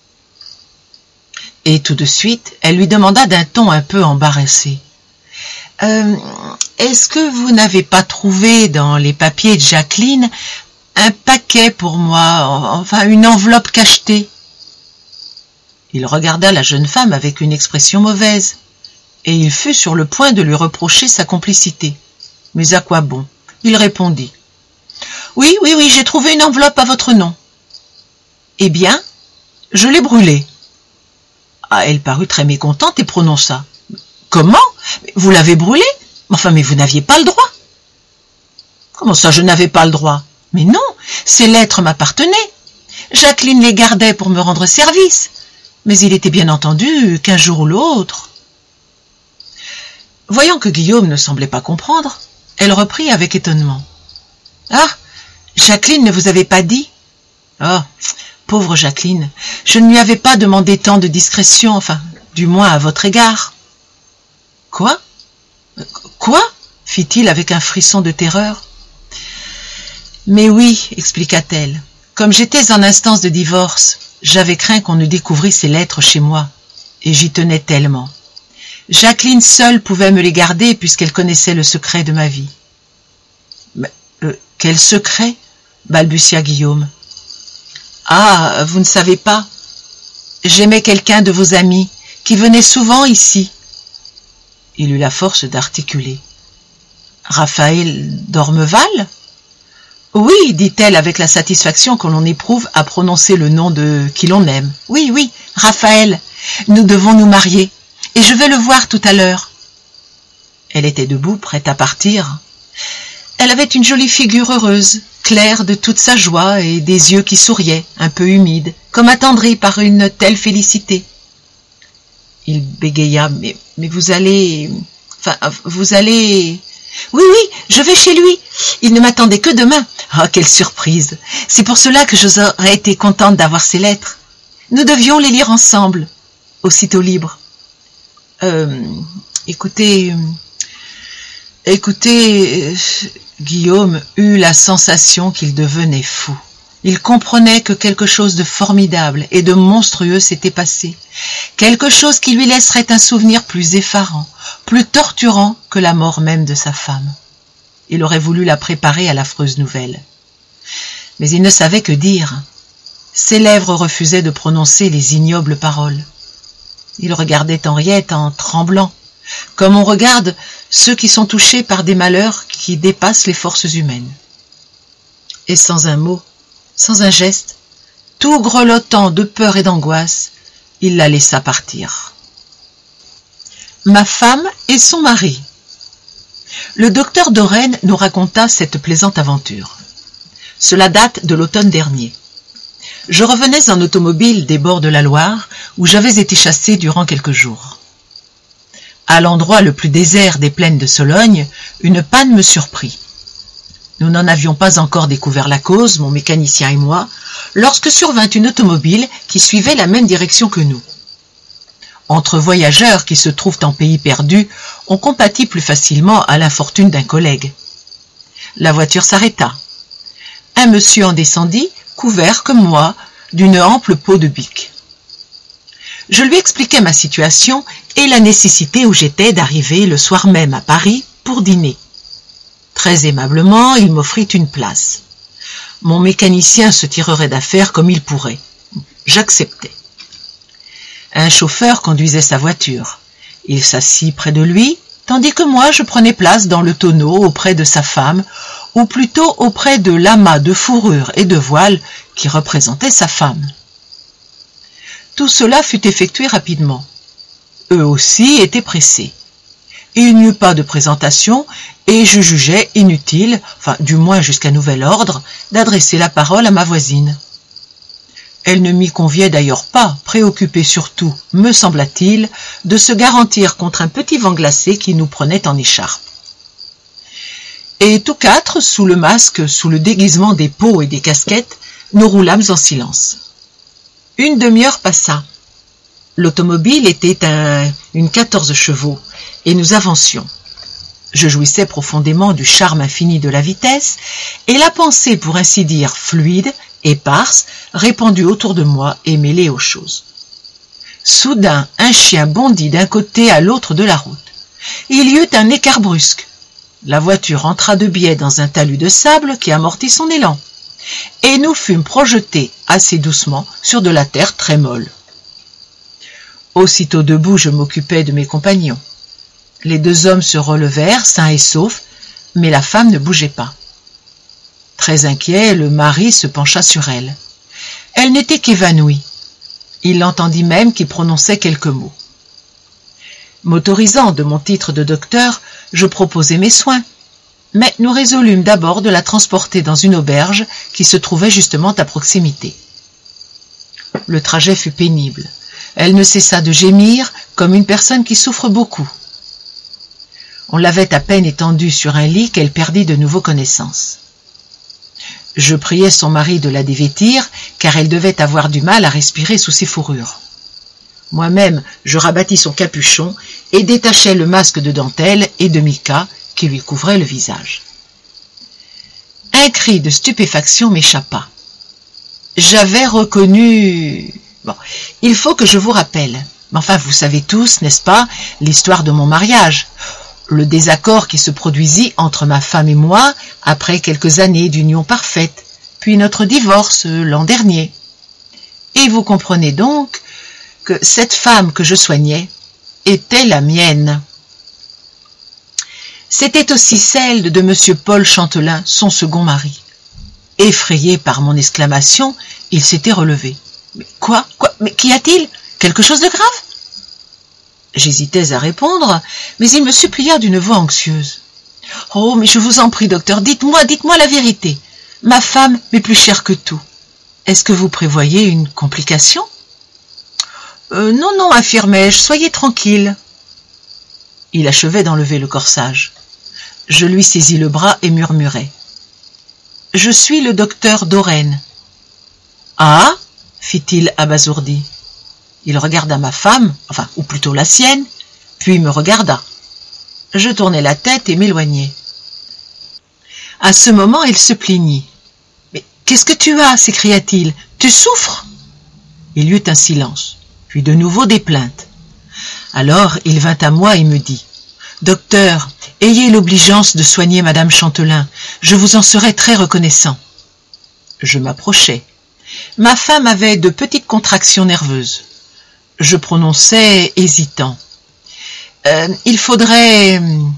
Speaker 1: Et tout de suite, elle lui demanda d'un ton un peu embarrassé. « Est-ce que vous n'avez pas trouvé dans les papiers de Jacqueline un paquet pour moi, enfin une enveloppe cachetée ?» Il regarda la jeune femme avec une expression mauvaise, et il fut sur le point de lui reprocher sa complicité. Mais à quoi bon? Il répondit. « Oui, j'ai trouvé une enveloppe à votre nom. »« Eh bien, je l'ai brûlée. » Ah, elle parut très mécontente et prononça. « Comment? Vous l'avez brûlée? Enfin, mais vous n'aviez pas le droit. »« Comment ça, je n'avais pas le droit? Mais non, ces lettres m'appartenaient. Jacqueline les gardait pour me rendre service. Mais il était bien entendu qu'un jour ou l'autre. » Voyant que Guillaume ne semblait pas comprendre, elle reprit avec étonnement. « Ah, Jacqueline ne vous avait pas dit? Oh, pauvre Jacqueline, je ne lui avais pas demandé tant de discrétion, enfin, du moins à votre égard. »« Quoi? Quoi ?» fit-il avec un frisson de terreur. « Mais oui, expliqua-t-elle, comme j'étais en instance de divorce, j'avais craint qu'on ne découvrît ces lettres chez moi, et j'y tenais tellement. Jacqueline seule pouvait me les garder puisqu'elle connaissait le secret de ma vie. »« Mais, quel secret ?» balbutia Guillaume. « Ah, vous ne savez pas. J'aimais quelqu'un de vos amis, qui venait souvent ici. » Il eut la force d'articuler. « Raphaël d'Ormeval ?» « Oui, dit-elle avec la satisfaction que l'on éprouve à prononcer le nom de qui l'on aime. Oui, Raphaël, nous devons nous marier, et je vais le voir tout à l'heure. » Elle était debout, prête à partir. Elle avait une jolie figure heureuse, claire de toute sa joie et des yeux qui souriaient, un peu humides, comme attendris par une telle félicité. Il bégaya, Mais vous allez... Oui, je vais chez lui. Il ne m'attendait que demain. Oh, quelle surprise. C'est pour cela que j'aurais été contente d'avoir ces lettres. Nous devions les lire ensemble, aussitôt libre. Écoutez, Guillaume eut la sensation qu'il devenait fou. Il comprenait que quelque chose de formidable et de monstrueux s'était passé, quelque chose qui lui laisserait un souvenir plus effarant, plus torturant que la mort même de sa femme. Il aurait voulu la préparer à l'affreuse nouvelle. Mais il ne savait que dire. Ses lèvres refusaient de prononcer les ignobles paroles. Il regardait Henriette en tremblant, comme on regarde ceux qui sont touchés par des malheurs qui dépassent les forces humaines. Et sans un mot, sans un geste, tout grelottant de peur et d'angoisse, il la laissa partir. Ma femme et son mari. Le docteur Dorène nous raconta cette plaisante aventure. Cela date de l'automne dernier. Je revenais en automobile des bords de la Loire, où j'avais été chassé durant quelques jours. À l'endroit le plus désert des plaines de Sologne, une panne me surprit. Nous n'en avions pas encore découvert la cause, mon mécanicien et moi, lorsque survint une automobile qui suivait la même direction que nous. Entre voyageurs qui se trouvent en pays perdu, on compatit plus facilement à l'infortune d'un collègue. La voiture s'arrêta. Un monsieur en descendit, couvert comme moi d'une ample peau de bique. Je lui expliquai ma situation et la nécessité où j'étais d'arriver le soir même à Paris pour dîner. Très aimablement, il m'offrit une place. Mon mécanicien se tirerait d'affaire comme il pourrait. J'acceptai. Un chauffeur conduisait sa voiture. Il s'assit près de lui, tandis que moi je prenais place dans le tonneau auprès de sa femme, ou plutôt auprès de l'amas de fourrure et de voile qui représentait sa femme. Tout cela fut effectué rapidement. Eux aussi étaient pressés. Il n'y eut pas de présentation et je jugeais inutile, du moins jusqu'à nouvel ordre, d'adresser la parole à ma voisine. Elle ne m'y conviait d'ailleurs pas, préoccupée surtout, me sembla-t-il, de se garantir contre un petit vent glacé qui nous prenait en écharpe. Et tous quatre, sous le masque, sous le déguisement des peaux et des casquettes, nous roulâmes en silence. Une demi-heure passa. L'automobile était une 14 chevaux, et nous avancions. Je jouissais profondément du charme infini de la vitesse, et la pensée, pour ainsi dire, fluide, éparse, répandue autour de moi et mêlée aux choses. Soudain, un chien bondit d'un côté à l'autre de la route. Il y eut un écart brusque. La voiture entra de biais dans un talus de sable qui amortit son élan, et nous fûmes projetés assez doucement sur de la terre très molle. Aussitôt debout, je m'occupais de mes compagnons. Les deux hommes se relevèrent, sains et saufs, mais la femme ne bougeait pas. Très inquiet, le mari se pencha sur elle. Elle n'était qu'évanouie. Il l'entendit même qui prononçait quelques mots. M'autorisant de mon titre de docteur, je proposai mes soins, mais nous résolûmes d'abord de la transporter dans une auberge qui se trouvait justement à proximité. Le trajet fut pénible. Elle ne cessa de gémir comme une personne qui souffre beaucoup. On l'avait à peine étendue sur un lit qu'elle perdit de nouveau connaissance. Je priai son mari de la dévêtir, car elle devait avoir du mal à respirer sous ses fourrures. Moi-même, je rabattis son capuchon et détachai le masque de dentelle et de mica qui lui couvrait le visage. Un cri de stupéfaction m'échappa. J'avais reconnu... il faut que je vous rappelle. Enfin, vous savez tous, n'est-ce pas, l'histoire de mon mariage. Le désaccord qui se produisit entre ma femme et moi après quelques années d'union parfaite, puis notre divorce l'an dernier. Et vous comprenez donc que cette femme que je soignais était la mienne. C'était aussi celle de M. Paul Chantelin, son second mari. Effrayé par mon exclamation, il s'était relevé. « Mais quoi? Mais qu'y a-t-il? Quelque chose de grave ?» J'hésitais à répondre, mais il me supplia d'une voix anxieuse. « Oh, mais je vous en prie, docteur, dites-moi la vérité. Ma femme m'est plus chère que tout. Est-ce que vous prévoyez une complication ?»« Non, affirmai-je, soyez tranquille. » Il achevait d'enlever le corsage. Je lui saisis le bras et murmurai. « Je suis le docteur Dorraine. »« Ah » fit-il abasourdi. Il regarda ma femme, ou plutôt la sienne, puis me regarda. Je tournai la tête et m'éloignai. À ce moment, il se plaignit. « Mais qu'est-ce que tu as » s'écria-t-il. « Tu souffres ?» Il y eut un silence, puis de nouveau des plaintes. Alors il vint à moi et me dit « Docteur, ayez l'obligeance de soigner Madame Chantelain, je vous en serai très reconnaissant. » Je m'approchai. Ma femme avait de petites contractions nerveuses. Je prononçai hésitant. Il faudrait...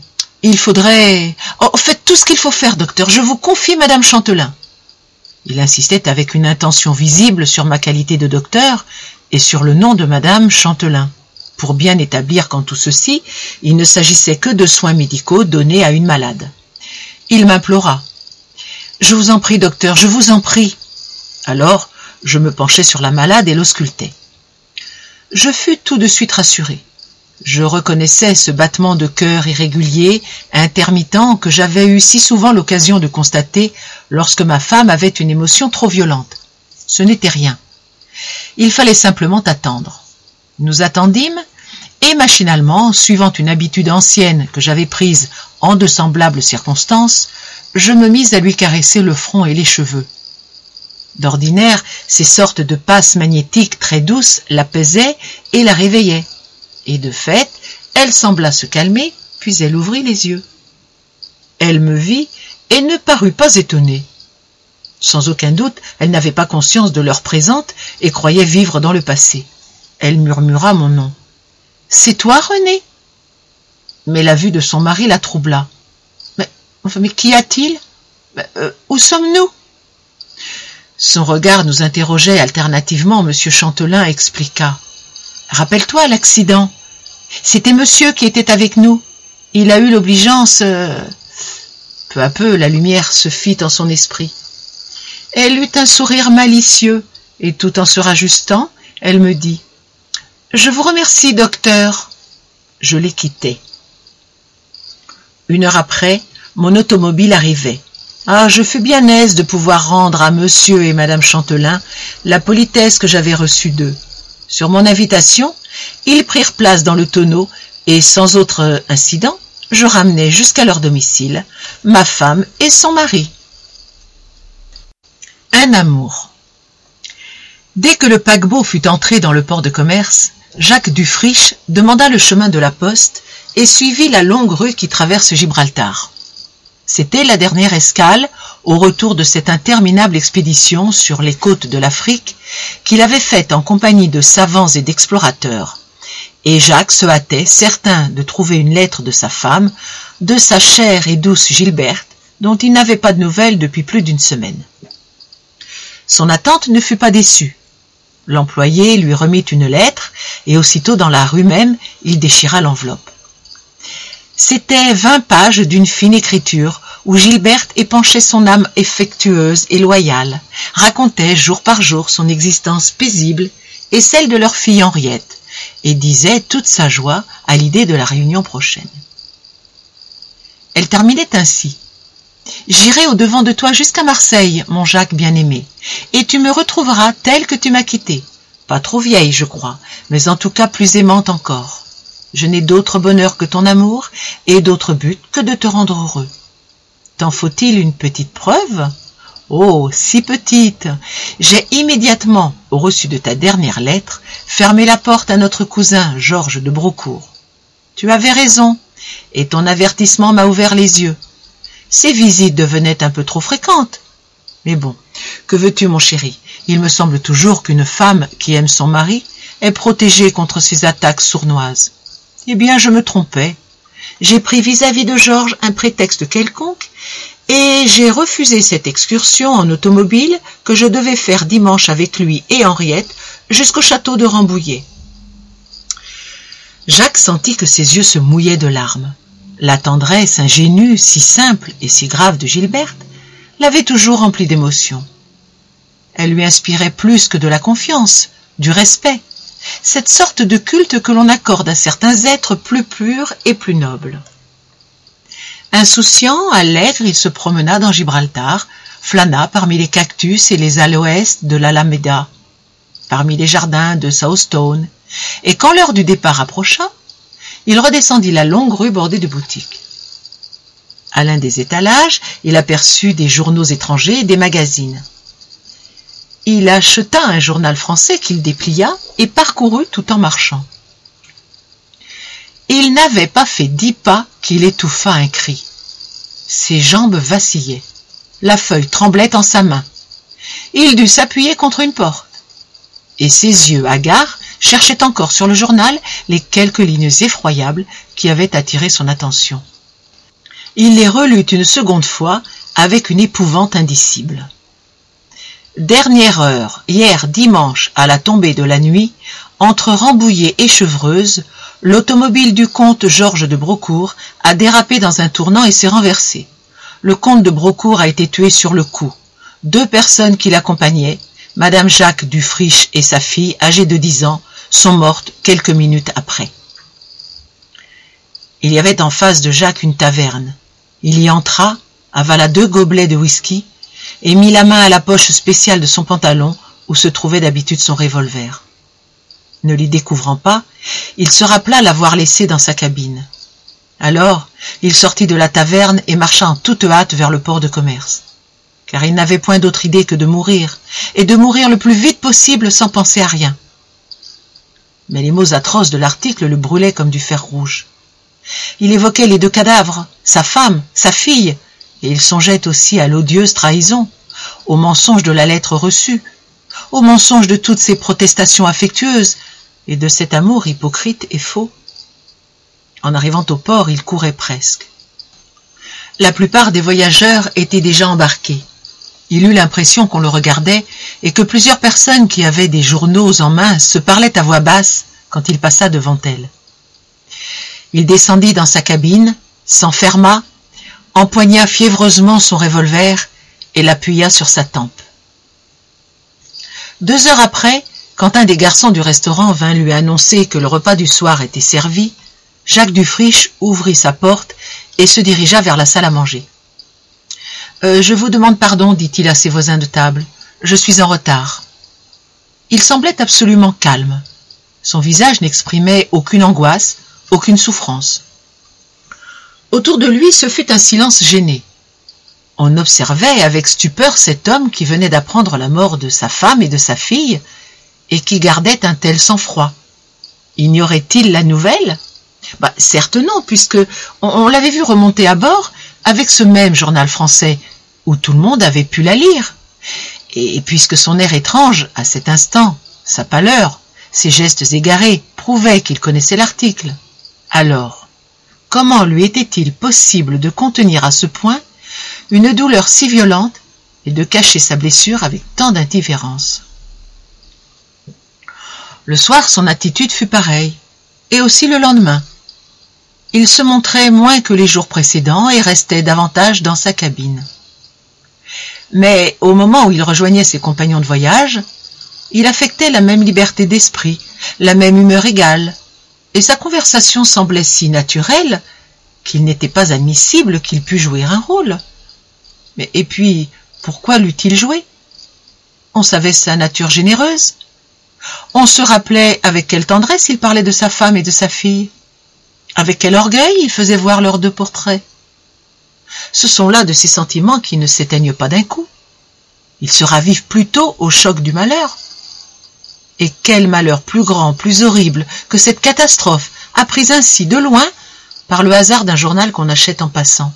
Speaker 1: Oh, faites tout ce qu'il faut faire, docteur, je vous confie Madame Chantelain. » Il insistait avec une intention visible sur ma qualité de docteur et sur le nom de Madame Chantelain, pour bien établir qu'en tout ceci, il ne s'agissait que de soins médicaux donnés à une malade. Il m'implora. « Je vous en prie, docteur, je vous en prie. » Alors, je me penchai sur la malade et l'auscultai. Je fus tout de suite rassuré. Je reconnaissais ce battement de cœur irrégulier, intermittent, que j'avais eu si souvent l'occasion de constater lorsque ma femme avait une émotion trop violente. Ce n'était rien. Il fallait simplement attendre. Nous attendîmes, et machinalement, suivant une habitude ancienne que j'avais prise en de semblables circonstances, je me mis à lui caresser le front et les cheveux. D'ordinaire, ces sortes de passes magnétiques très douces l'apaisaient et la réveillaient. Et de fait, elle sembla se calmer, puis elle ouvrit les yeux. Elle me vit et ne parut pas étonnée. Sans aucun doute, elle n'avait pas conscience de l'heure présente et croyait vivre dans le passé. Elle murmura mon nom. « C'est toi, René ?» Mais la vue de son mari la troubla. « Mais qu'y a-t-il ? Où sommes-nous » Son regard nous interrogeait alternativement. Monsieur Chantelain expliqua. « Rappelle-toi l'accident. C'était monsieur qui était avec nous. Il a eu l'obligeance... » Peu à peu, la lumière se fit en son esprit. Elle eut un sourire malicieux, et tout en se rajustant, elle me dit « Je vous remercie, docteur. » Je les quittai. 1 heure après, mon automobile arrivait. Ah, je fus bien aise de pouvoir rendre à monsieur et madame Chantelain la politesse que j'avais reçue d'eux. Sur mon invitation, ils prirent place dans le tonneau et sans autre incident, je ramenai jusqu'à leur domicile ma femme et son mari. Un amour. Dès que le paquebot fut entré dans le port de commerce, Jacques Dufriche demanda le chemin de la poste et suivit la longue rue qui traverse Gibraltar. C'était la dernière escale au retour de cette interminable expédition sur les côtes de l'Afrique qu'il avait faite en compagnie de savants et d'explorateurs. Et Jacques se hâtait, certain de trouver une lettre de sa femme, de sa chère et douce Gilberte, dont il n'avait pas de nouvelles depuis plus d'1 semaine. Son attente ne fut pas déçue. L'employé lui remit une lettre, et aussitôt dans la rue même, il déchira l'enveloppe. C'étaient 20 pages d'une fine écriture, où Gilberte épanchait son âme affectueuse et loyale, racontait jour par jour son existence paisible et celle de leur fille Henriette, et disait toute sa joie à l'idée de la réunion prochaine. Elle terminait ainsi. « J'irai au-devant de toi jusqu'à Marseille, mon Jacques bien-aimé, et tu me retrouveras telle que tu m'as quittée. Pas trop vieille, je crois, mais en tout cas plus aimante encore. Je n'ai d'autre bonheur que ton amour, et d'autre but que de te rendre heureux. T'en faut-il une petite preuve ? Oh, si petite ! J'ai immédiatement, au reçu de ta dernière lettre, fermé la porte à notre cousin Georges de Brocourt. Tu avais raison, et ton avertissement m'a ouvert les yeux. Ces visites devenaient un peu trop fréquentes. Mais bon, que veux-tu, mon chéri ? Il me semble toujours qu'une femme qui aime son mari est protégée contre ces attaques sournoises. Eh bien, je me trompais. J'ai pris vis-à-vis de Georges un prétexte quelconque, et j'ai refusé cette excursion en automobile que je devais faire dimanche avec lui et Henriette jusqu'au château de Rambouillet. Jacques sentit que ses yeux se mouillaient de larmes. La tendresse ingénue, si simple et si grave de Gilberte, l'avait toujours rempli d'émotion. Elle lui inspirait plus que de la confiance, du respect, cette sorte de culte que l'on accorde à certains êtres plus purs et plus nobles. Insouciant, allègre, il se promena dans Gibraltar, flâna parmi les cactus et les aloès de l'Alameda, parmi les jardins de Southstone, et quand l'heure du départ approcha, il redescendit la longue rue bordée de boutiques. À l'un des étalages, il aperçut des journaux étrangers et des magazines. Il acheta un journal français qu'il déplia et parcourut tout en marchant. Il n'avait pas fait 10 pas qu'il étouffa un cri. Ses jambes vacillaient. La feuille tremblait en sa main. Il dut s'appuyer contre une porte. Et ses yeux, hagards, cherchaient encore sur le journal les quelques lignes effroyables qui avaient attiré son attention. Il les relut une seconde fois avec une épouvante indicible. Dernière heure, hier dimanche, à la tombée de la nuit, entre Rambouillet et Chevreuse, l'automobile du comte Georges de Brocourt a dérapé dans un tournant et s'est renversée. Le comte de Brocourt a été tué sur le coup. 2 personnes qui l'accompagnaient, Madame Jacques Dufriche et sa fille, âgée de 10 ans, sont mortes quelques minutes après. Il y avait en face de Jacques une taverne. Il y entra, avala 2 gobelets de whisky et mit la main à la poche spéciale de son pantalon où se trouvait d'habitude son revolver. Ne l'y découvrant pas, il se rappela l'avoir laissé dans sa cabine. Alors, il sortit de la taverne et marcha en toute hâte vers le port de commerce. Car il n'avait point d'autre idée que de mourir, et de mourir le plus vite possible sans penser à rien. Mais les mots atroces de l'article le brûlaient comme du fer rouge. Il évoquait les 2 cadavres, sa femme, sa fille, et il songeait aussi à l'odieuse trahison, au mensonge de la lettre reçue, au mensonge de toutes ces protestations affectueuses, et de cet amour hypocrite et faux. En arrivant au port, il courait presque. La plupart des voyageurs étaient déjà embarqués. Il eut l'impression qu'on le regardait et que plusieurs personnes qui avaient des journaux en main se parlaient à voix basse quand il passa devant elles. Il descendit dans sa cabine, s'enferma, empoigna fiévreusement son revolver et l'appuya sur sa tempe. 2 heures après, quand un des garçons du restaurant vint lui annoncer que le repas du soir était servi, Jacques Dufriche ouvrit sa porte et se dirigea vers la salle à manger. « Je vous demande pardon, dit-il à ses voisins de table. Je suis en retard. » Il semblait absolument calme. Son visage n'exprimait aucune angoisse, aucune souffrance. Autour de lui, ce fut un silence gêné. On observait avec stupeur cet homme qui venait d'apprendre la mort de sa femme et de sa fille et qui gardait un tel sang-froid. Ignorait-il la nouvelle ? Certes non, puisque on l'avait vu remonter à bord avec ce même journal français, où tout le monde avait pu la lire. Et puisque son air étrange, à cet instant, sa pâleur, ses gestes égarés, prouvaient qu'il connaissait l'article. Alors, comment lui était-il possible de contenir à ce point une douleur si violente et de cacher sa blessure avec tant d'indifférence ? Le soir, son attitude fut pareille, et aussi le lendemain. Il se montrait moins que les jours précédents et restait davantage dans sa cabine. Mais au moment où il rejoignait ses compagnons de voyage, il affectait la même liberté d'esprit, la même humeur égale, et sa conversation semblait si naturelle qu'il n'était pas admissible qu'il pût jouer un rôle. Et puis, pourquoi l'eût-il joué ? On savait sa nature généreuse. On se rappelait avec quelle tendresse il parlait de sa femme et de sa fille. Avec quel orgueil il faisait voir leurs 2 portraits. Ce sont là de ces sentiments qui ne s'éteignent pas d'un coup. Ils se ravivent plutôt au choc du malheur. Et quel malheur plus grand, plus horrible que cette catastrophe, apprise ainsi de loin par le hasard d'un journal qu'on achète en passant.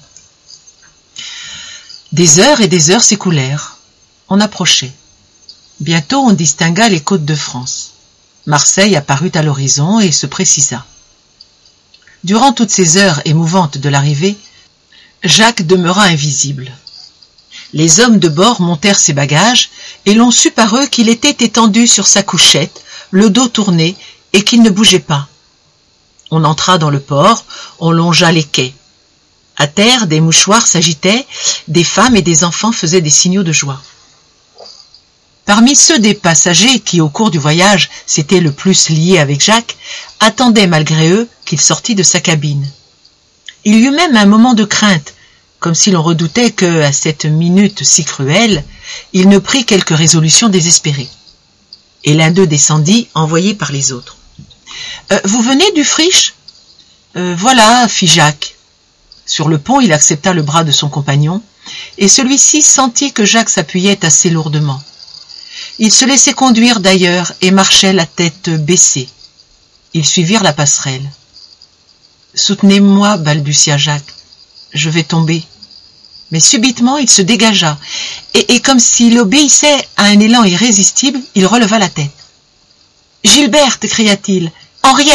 Speaker 1: Des heures et des heures s'écoulèrent. On approchait. Bientôt on distingua les côtes de France. Marseille apparut à l'horizon et se précisa. Durant toutes ces heures émouvantes de l'arrivée, Jacques demeura invisible. Les hommes de bord montèrent ses bagages et l'on sut par eux qu'il était étendu sur sa couchette, le dos tourné, et qu'il ne bougeait pas. On entra dans le port, on longea les quais. À terre, des mouchoirs s'agitaient, des femmes et des enfants faisaient des signaux de joie. Parmi ceux des passagers qui, au cours du voyage, s'étaient le plus liés avec Jacques, attendaient malgré eux qu'il sortît de sa cabine. Il y eut même un moment de crainte, comme si l'on redoutait que, à cette minute si cruelle, il ne prît quelque résolution désespérée. Et l'un d'eux descendit, envoyé par les autres. « Vous venez du friche ?»« Voilà, fit Jacques. » Sur le pont, il accepta le bras de son compagnon, et celui-ci sentit que Jacques s'appuyait assez lourdement. Ils se laissaient conduire d'ailleurs et marchaient la tête baissée. Ils suivirent la passerelle. « Soutenez-moi, balbutia Jacques. Je vais tomber. » Mais subitement, il se dégagea, et comme s'il obéissait à un élan irrésistible, il releva la tête. « Gilberte » cria-t-il. « Henriette !»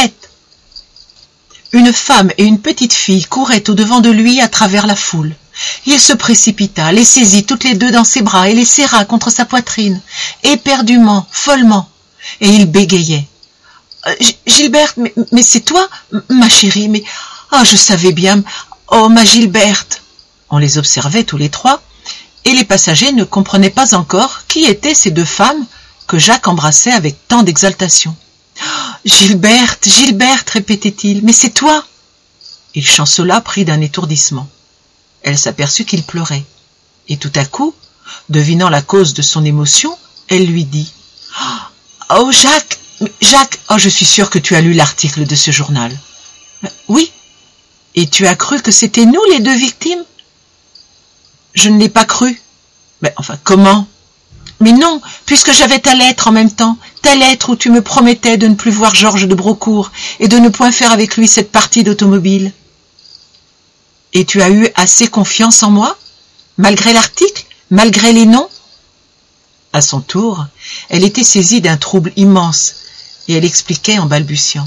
Speaker 1: Une femme et une petite fille couraient au-devant de lui à travers la foule. Il se précipita, les saisit toutes les deux dans ses bras et les serra contre sa poitrine, éperdument, follement, et il bégayait. « Gilberte, mais c'est toi, ma chérie, mais... Oh, je savais bien... Oh, ma Gilberte !» On les observait tous les trois, et les passagers ne comprenaient pas encore qui étaient ces deux femmes que Jacques embrassait avec tant d'exaltation. « Gilberte, Gilberte !» répétait-il, « mais c'est toi !» Il chancela, pris d'un étourdissement. Elle s'aperçut qu'il pleurait, et tout à coup, devinant la cause de son émotion, elle lui dit « Oh, Jacques, Jacques, oh, je suis sûre que tu as lu l'article de ce journal. »« Oui. Et tu as cru que c'était nous les deux victimes ?»« Je ne l'ai pas cru. »« Mais enfin, comment ?»« Mais non, puisque j'avais ta lettre en même temps, ta lettre où tu me promettais de ne plus voir Georges de Brocourt et de ne point faire avec lui cette partie d'automobile. » « Et tu as eu assez confiance en moi, malgré l'article, malgré les noms ?» À son tour, elle était saisie d'un trouble immense, et elle expliquait en balbutiant.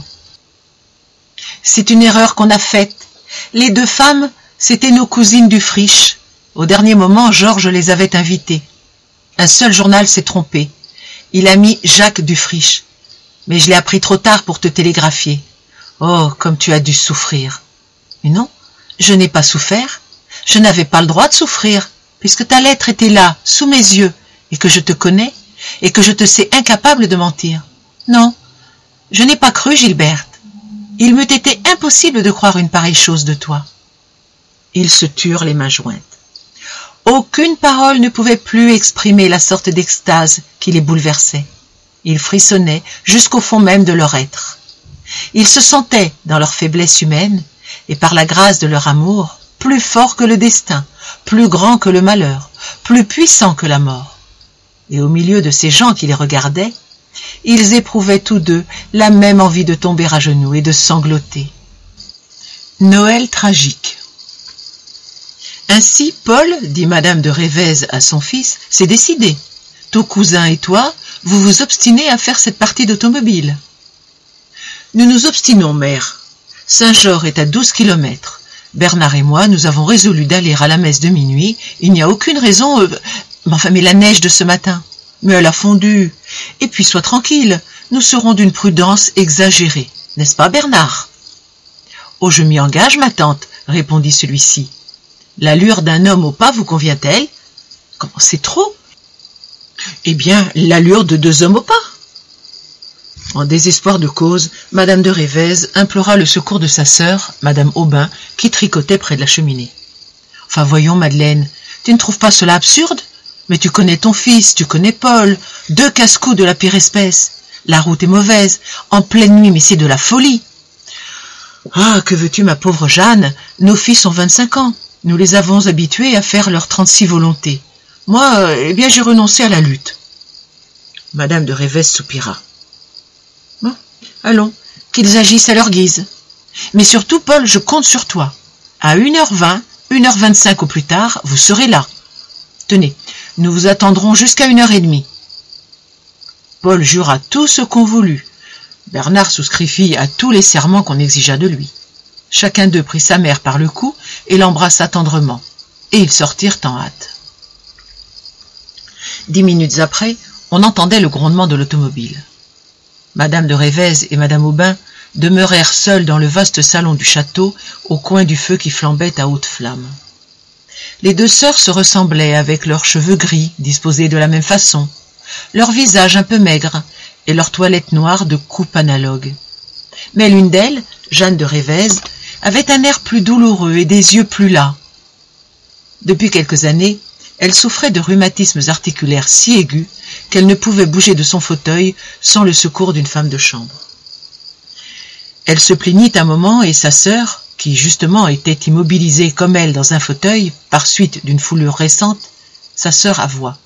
Speaker 1: « C'est une erreur qu'on a faite. Les deux femmes, c'étaient nos cousines du friche. Au dernier moment, Georges les avait invitées. Un seul journal s'est trompé. Il a mis Jacques du friche. Mais je l'ai appris trop tard pour te télégraphier. Oh, comme tu as dû souffrir. Mais non, je n'ai pas souffert. Je n'avais pas le droit de souffrir, puisque ta lettre était là, sous mes yeux, et que je te connais, et que je te sais incapable de mentir. Non, je n'ai pas cru, Gilberte. Il m'eût été impossible de croire une pareille chose de toi. » Ils se turent les mains jointes. Aucune parole ne pouvait plus exprimer la sorte d'extase qui les bouleversait. Ils frissonnaient jusqu'au fond même de leur être. Ils se sentaient, dans leur faiblesse humaine, et par la grâce de leur amour, plus forts que le destin, plus grands que le malheur, plus puissants que la mort. Et au milieu de ces gens qui les regardaient, ils éprouvaient tous deux la même envie de tomber à genoux et de sangloter. Noël tragique. Ainsi, Paul, dit madame de Révez à son fils, c'est décidé. Ton cousin et toi, vous vous obstinez à faire cette partie d'automobile. Nous nous obstinons, mère. Saint-Georges est à 12 kilomètres. Bernard et moi, nous avons résolu d'aller à la messe de minuit. Il n'y a aucune raison... mais la neige de ce matin. Mais elle a fondu. Et puis, sois tranquille, nous serons d'une prudence exagérée. N'est-ce pas, Bernard? Oh, je m'y engage, ma tante, répondit celui-ci. L'allure d'un homme au pas vous convient-elle? Comment, c'est trop? Eh bien, l'allure de deux hommes au pas. En désespoir de cause, madame de Révez implora le secours de sa sœur, madame Aubin, qui tricotait près de la cheminée. Enfin, voyons, Madeleine, tu ne trouves pas cela absurde? Mais tu connais ton fils, tu connais Paul, deux casse-cou de la pire espèce. La route est mauvaise, en pleine nuit, mais c'est de la folie. Ah, que veux-tu, ma pauvre Jeanne? Nos fils ont 25 ans. Nous les avons habitués à faire leurs 36 volontés. Moi, eh bien, j'ai renoncé à la lutte. Madame de Révez soupira. Bon, allons, qu'ils agissent à leur guise. Mais surtout, Paul, je compte sur toi. À 1h20, 1h25 au plus tard, vous serez là. Tenez, nous vous attendrons jusqu'à 1h30. Paul jura tout ce qu'on voulut. Bernard souscrivit à tous les serments qu'on exigea de lui. Chacun d'eux prit sa mère par le cou et l'embrassa tendrement, et ils sortirent en hâte. 10 minutes après, on entendait le grondement de l'automobile. Madame de Révez et madame Aubin demeurèrent seules dans le vaste salon du château, au coin du feu qui flambait à haute flamme. Les deux sœurs se ressemblaient avec leurs cheveux gris, disposés de la même façon. leur visage un peu maigre et leur toilette noire de coupe analogue. Mais l'une d'elles, Jeanne de Révez, avait un air plus douloureux et des yeux plus las. Depuis quelques années, elle souffrait de rhumatismes articulaires si aigus qu'elle ne pouvait bouger de son fauteuil sans le secours d'une femme de chambre. Elle se plaignit un moment et sa sœur, qui justement était immobilisée comme elle dans un fauteuil par suite d'une foulure récente, sa sœur avoua.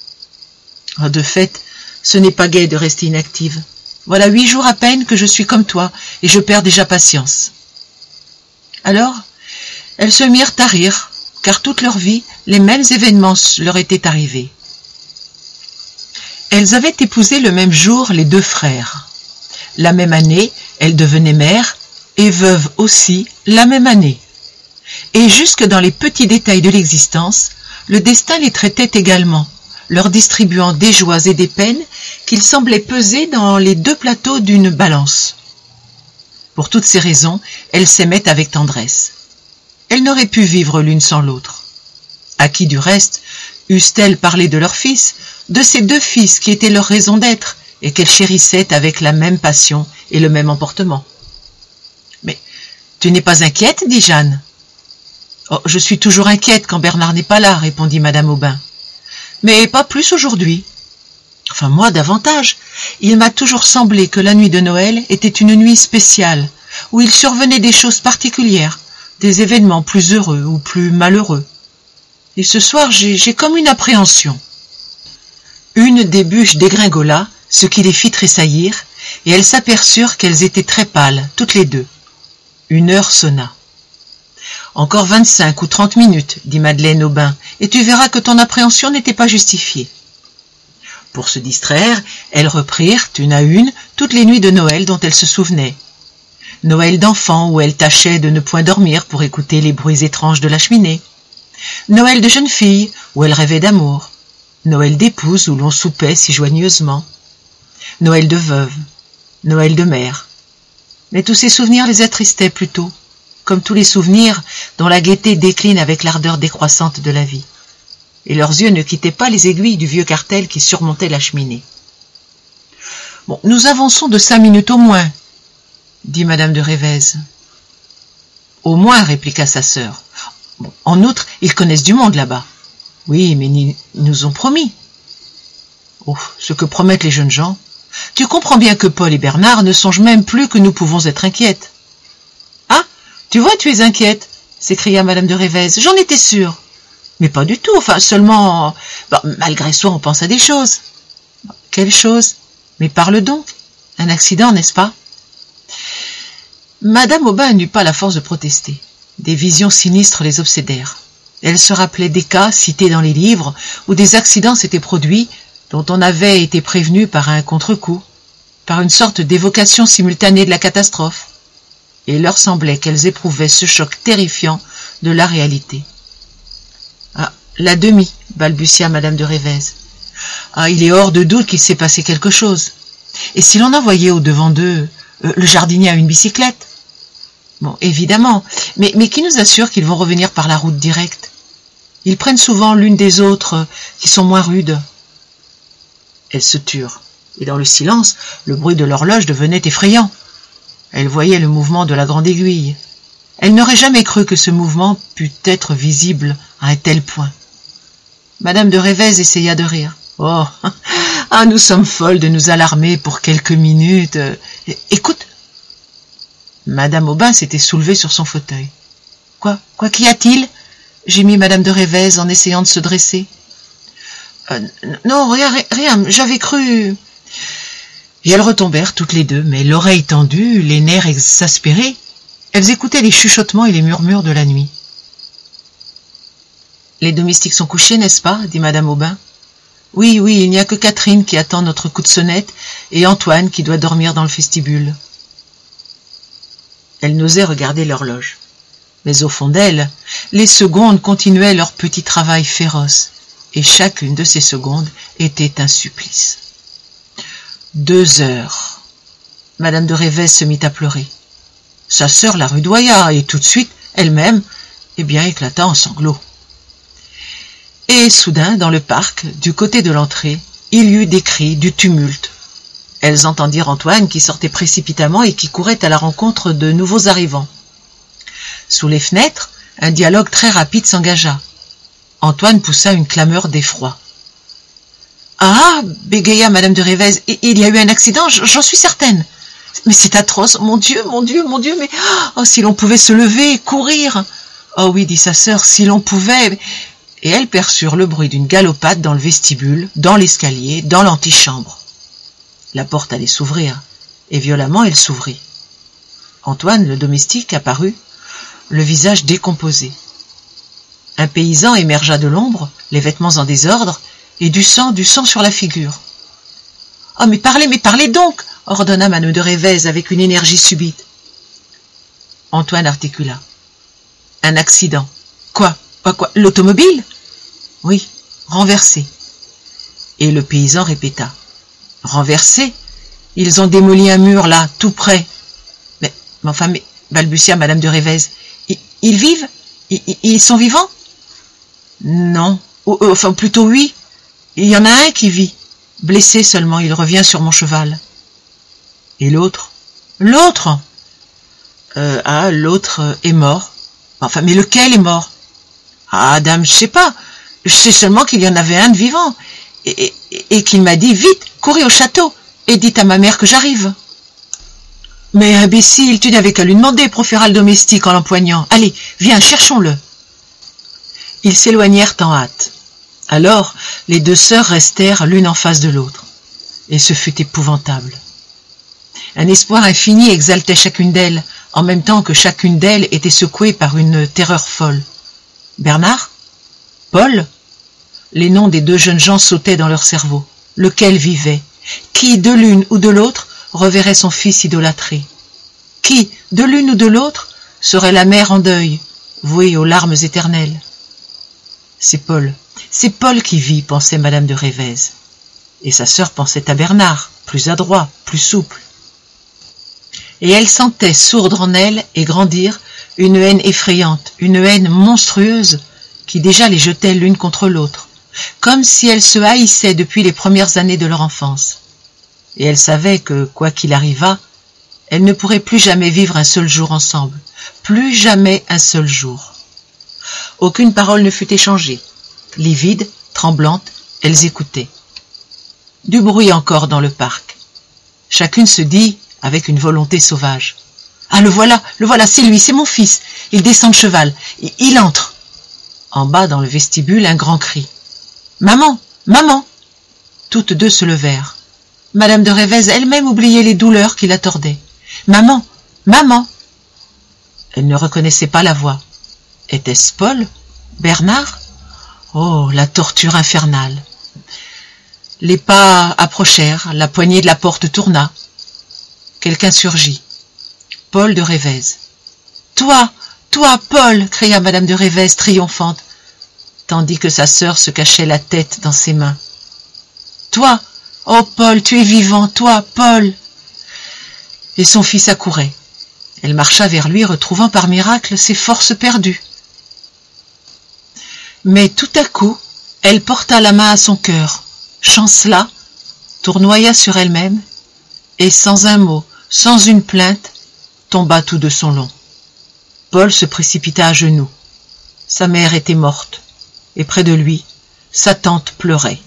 Speaker 1: « De fait, ce n'est pas gai de rester inactive. Voilà 8 jours à peine que je suis comme toi et je perds déjà patience. » Alors, elles se mirent à rire, car toute leur vie, les mêmes événements leur étaient arrivés. Elles avaient épousé le même jour les 2 frères. La même année, elles devenaient mères et veuves aussi la même année. Et jusque dans les petits détails de l'existence, le destin les traitait également, leur distribuant des joies et des peines qu'il semblait peser dans les 2 plateaux d'une balance. Pour toutes ces raisons, elles s'aimaient avec tendresse. Elles n'auraient pu vivre l'une sans l'autre. À qui du reste eussent-elles parlé de leur fils, de ces 2 fils qui étaient leur raison d'être et qu'elles chérissaient avec la même passion et le même emportement. « Mais tu n'es pas inquiète ?» dit Jeanne. « Oh, je suis toujours inquiète quand Bernard n'est pas là, » répondit Madame Aubin. « Mais pas plus aujourd'hui. Enfin, moi davantage. Il m'a toujours semblé que la nuit de Noël était une nuit spéciale, où il survenait des choses particulières, des événements plus heureux ou plus malheureux. Et ce soir, j'ai comme une appréhension. » Une des bûches dégringola, ce qui les fit tressaillir, et elles s'aperçurent qu'elles étaient très pâles, toutes les 2. 1 heure sonna. « Encore 25 ou 30 minutes, dit Madeleine Aubin, et tu verras que ton appréhension n'était pas justifiée. » Pour se distraire, elles reprirent, une à une, toutes les nuits de Noël dont elles se souvenaient. Noël d'enfant où elles tâchaient de ne point dormir pour écouter les bruits étranges de la cheminée. Noël de jeune fille où elles rêvaient d'amour. Noël d'épouse où l'on soupait si joigneusement. Noël de veuve. Noël de mère. Mais tous ces souvenirs les attristaient plutôt, comme tous les souvenirs dont la gaieté décline avec l'ardeur décroissante de la vie. Et leurs yeux ne quittaient pas les aiguilles du vieux cartel qui surmontait la cheminée. « Bon, nous avançons de 5 minutes au moins, » dit Madame de Révez. « Au moins, » répliqua sa sœur. Bon, « En outre, ils connaissent du monde là-bas. »« Oui, mais ils nous ont promis. »« Oh, ce que promettent les jeunes gens. Tu comprends bien que Paul et Bernard ne songent même plus que nous pouvons être inquiètes. »« Ah, tu vois, tu es inquiète, » s'écria Madame de Révez. « J'en étais sûre. » « Mais pas du tout, enfin seulement... malgré soi, on pense à des choses. »« Quelles choses ? Mais parle donc. Un accident, n'est-ce pas ?» Madame Aubin n'eut pas la force de protester. Des visions sinistres les obsédèrent. Elle se rappelait des cas cités dans les livres où des accidents s'étaient produits dont on avait été prévenu par un contre-coup, par une sorte d'évocation simultanée de la catastrophe. Et il leur semblait qu'elles éprouvaient ce choc terrifiant de la réalité. Ah, la demie, balbutia Madame de Révez. Ah, il est hors de doute qu'il s'est passé quelque chose. Et si l'on envoyait au-devant d'eux le jardinier à une bicyclette? Bon, évidemment, mais qui nous assure qu'ils vont revenir par la route directe? Ils prennent souvent l'une des autres qui sont moins rudes. Elles se turent, et dans le silence, le bruit de l'horloge devenait effrayant. Elle voyait le mouvement de la grande aiguille. Elle n'aurait jamais cru que ce mouvement pût être visible à un tel point. Madame de Révez essaya de rire. « Oh, ah, nous sommes folles de nous alarmer pour quelques minutes. Écoute !» Madame Aubin s'était soulevée sur son fauteuil. « Quoi qu'y a-t-il » gémit Madame de Révez en essayant de se dresser. « Non, rien, j'avais cru... » Et elles retombèrent toutes les 2, mais l'oreille tendue, les nerfs exaspérés. Elles écoutaient les chuchotements et les murmures de la nuit. « Les domestiques sont couchés, n'est-ce pas ?» dit Madame Aubin. « Oui, il n'y a que Catherine qui attend notre coup de sonnette et Antoine qui doit dormir dans le vestibule. » Elle n'osait regarder l'horloge. Mais au fond d'elle, les secondes continuaient leur petit travail féroce, et chacune de ces secondes était un supplice. 2 heures. Madame de Révez se mit à pleurer. Sa sœur la rudoya, et tout de suite, elle-même, éclata en sanglots. Et soudain, dans le parc, du côté de l'entrée, Il y eut des cris, du tumulte. Elles entendirent Antoine qui sortait précipitamment et qui courait à la rencontre de nouveaux arrivants. Sous les fenêtres, un dialogue très rapide s'engagea. Antoine poussa une clameur d'effroi. « Ah !» bégaya madame de Révez, « il y a eu un accident, j'en suis certaine. Mais c'est atroce, mon Dieu, mon Dieu, mon Dieu, mais oh, si l'on pouvait se lever, courir !»« Oh oui, dit sa sœur, si l'on pouvait !» Et elles perçurent le bruit d'une galopade dans le vestibule, dans l'escalier, dans l'antichambre. La porte allait s'ouvrir, et violemment elle s'ouvrit. Antoine, le domestique, apparut, le visage décomposé. Un paysan émergea de l'ombre, les vêtements en désordre, et du sang sur la figure. « Oh, mais parlez donc !» ordonna madame de Révez avec une énergie subite. Antoine articula. « Un accident. Quoi? L'automobile? » « Oui, renversé. » Et le paysan répéta. « Renversé? Ils ont démoli un mur là, tout près. » Mais balbutia madame de Révez. « Ils vivent? Ils sont vivants? » Non, enfin plutôt oui. Il y en a un qui vit. Blessé seulement, il revient sur mon cheval. Et l'autre? L'autre? L'autre est mort. Enfin, mais lequel est mort? Ah, dame, je sais pas. Je sais seulement qu'il y en avait un de vivant. Et qu'il m'a dit, vite, courez au château, et dites à ma mère que j'arrive. Mais imbécile, tu n'avais qu'à lui demander, proféra le domestique en l'empoignant. Allez, viens, cherchons-le. Ils s'éloignèrent en hâte. Alors, les deux sœurs restèrent l'une en face de l'autre. Et ce fut épouvantable. Un espoir infini exaltait chacune d'elles, en même temps que chacune d'elles était secouée par une terreur folle. Bernard? Paul? Les noms des deux jeunes gens sautaient dans leur cerveau. Lequel vivait? Qui, de l'une ou de l'autre, reverrait son fils idolâtré? Qui, de l'une ou de l'autre, serait la mère en deuil, vouée aux larmes éternelles? C'est Paul qui vit, pensait madame de Révez. Et sa sœur pensait à Bernard, plus adroit, plus souple. Et elle sentait sourdre en elle et grandir une haine effrayante, une haine monstrueuse qui déjà les jetait l'une contre l'autre, comme si elles se haïssaient depuis les premières années de leur enfance. Et elle savait que, quoi qu'il arrivât, elles ne pourraient plus jamais vivre un seul jour ensemble, plus jamais un seul jour. Aucune parole ne fut échangée. Livides, tremblantes, elles écoutaient. Du bruit encore dans le parc. Chacune se dit, avec une volonté sauvage. « Ah, le voilà, c'est lui, c'est mon fils. Il descend de cheval. Il entre. » En bas, dans le vestibule, un grand cri. « Maman, maman !» Toutes deux se levèrent. Madame de Révez elle-même oubliait les douleurs qui la tordaient. « Maman, maman !» Elle ne reconnaissait pas la voix. Était-ce Paul? Bernard? Oh, la torture infernale! Les pas approchèrent, la poignée de la porte tourna. Quelqu'un surgit. Paul de Révez. « Toi, Paul !» cria madame de Révez triomphante, tandis que sa sœur se cachait la tête dans ses mains. « Toi, oh Paul, tu es vivant, toi, Paul !» Et son fils accourait. Elle marcha vers lui, retrouvant par miracle ses forces perdues. Mais tout à coup, elle porta la main à son cœur, chancela, tournoya sur elle-même, et sans un mot, sans une plainte, tomba tout de son long. Paul se précipita à genoux. Sa mère était morte, et près de lui, sa tante pleurait.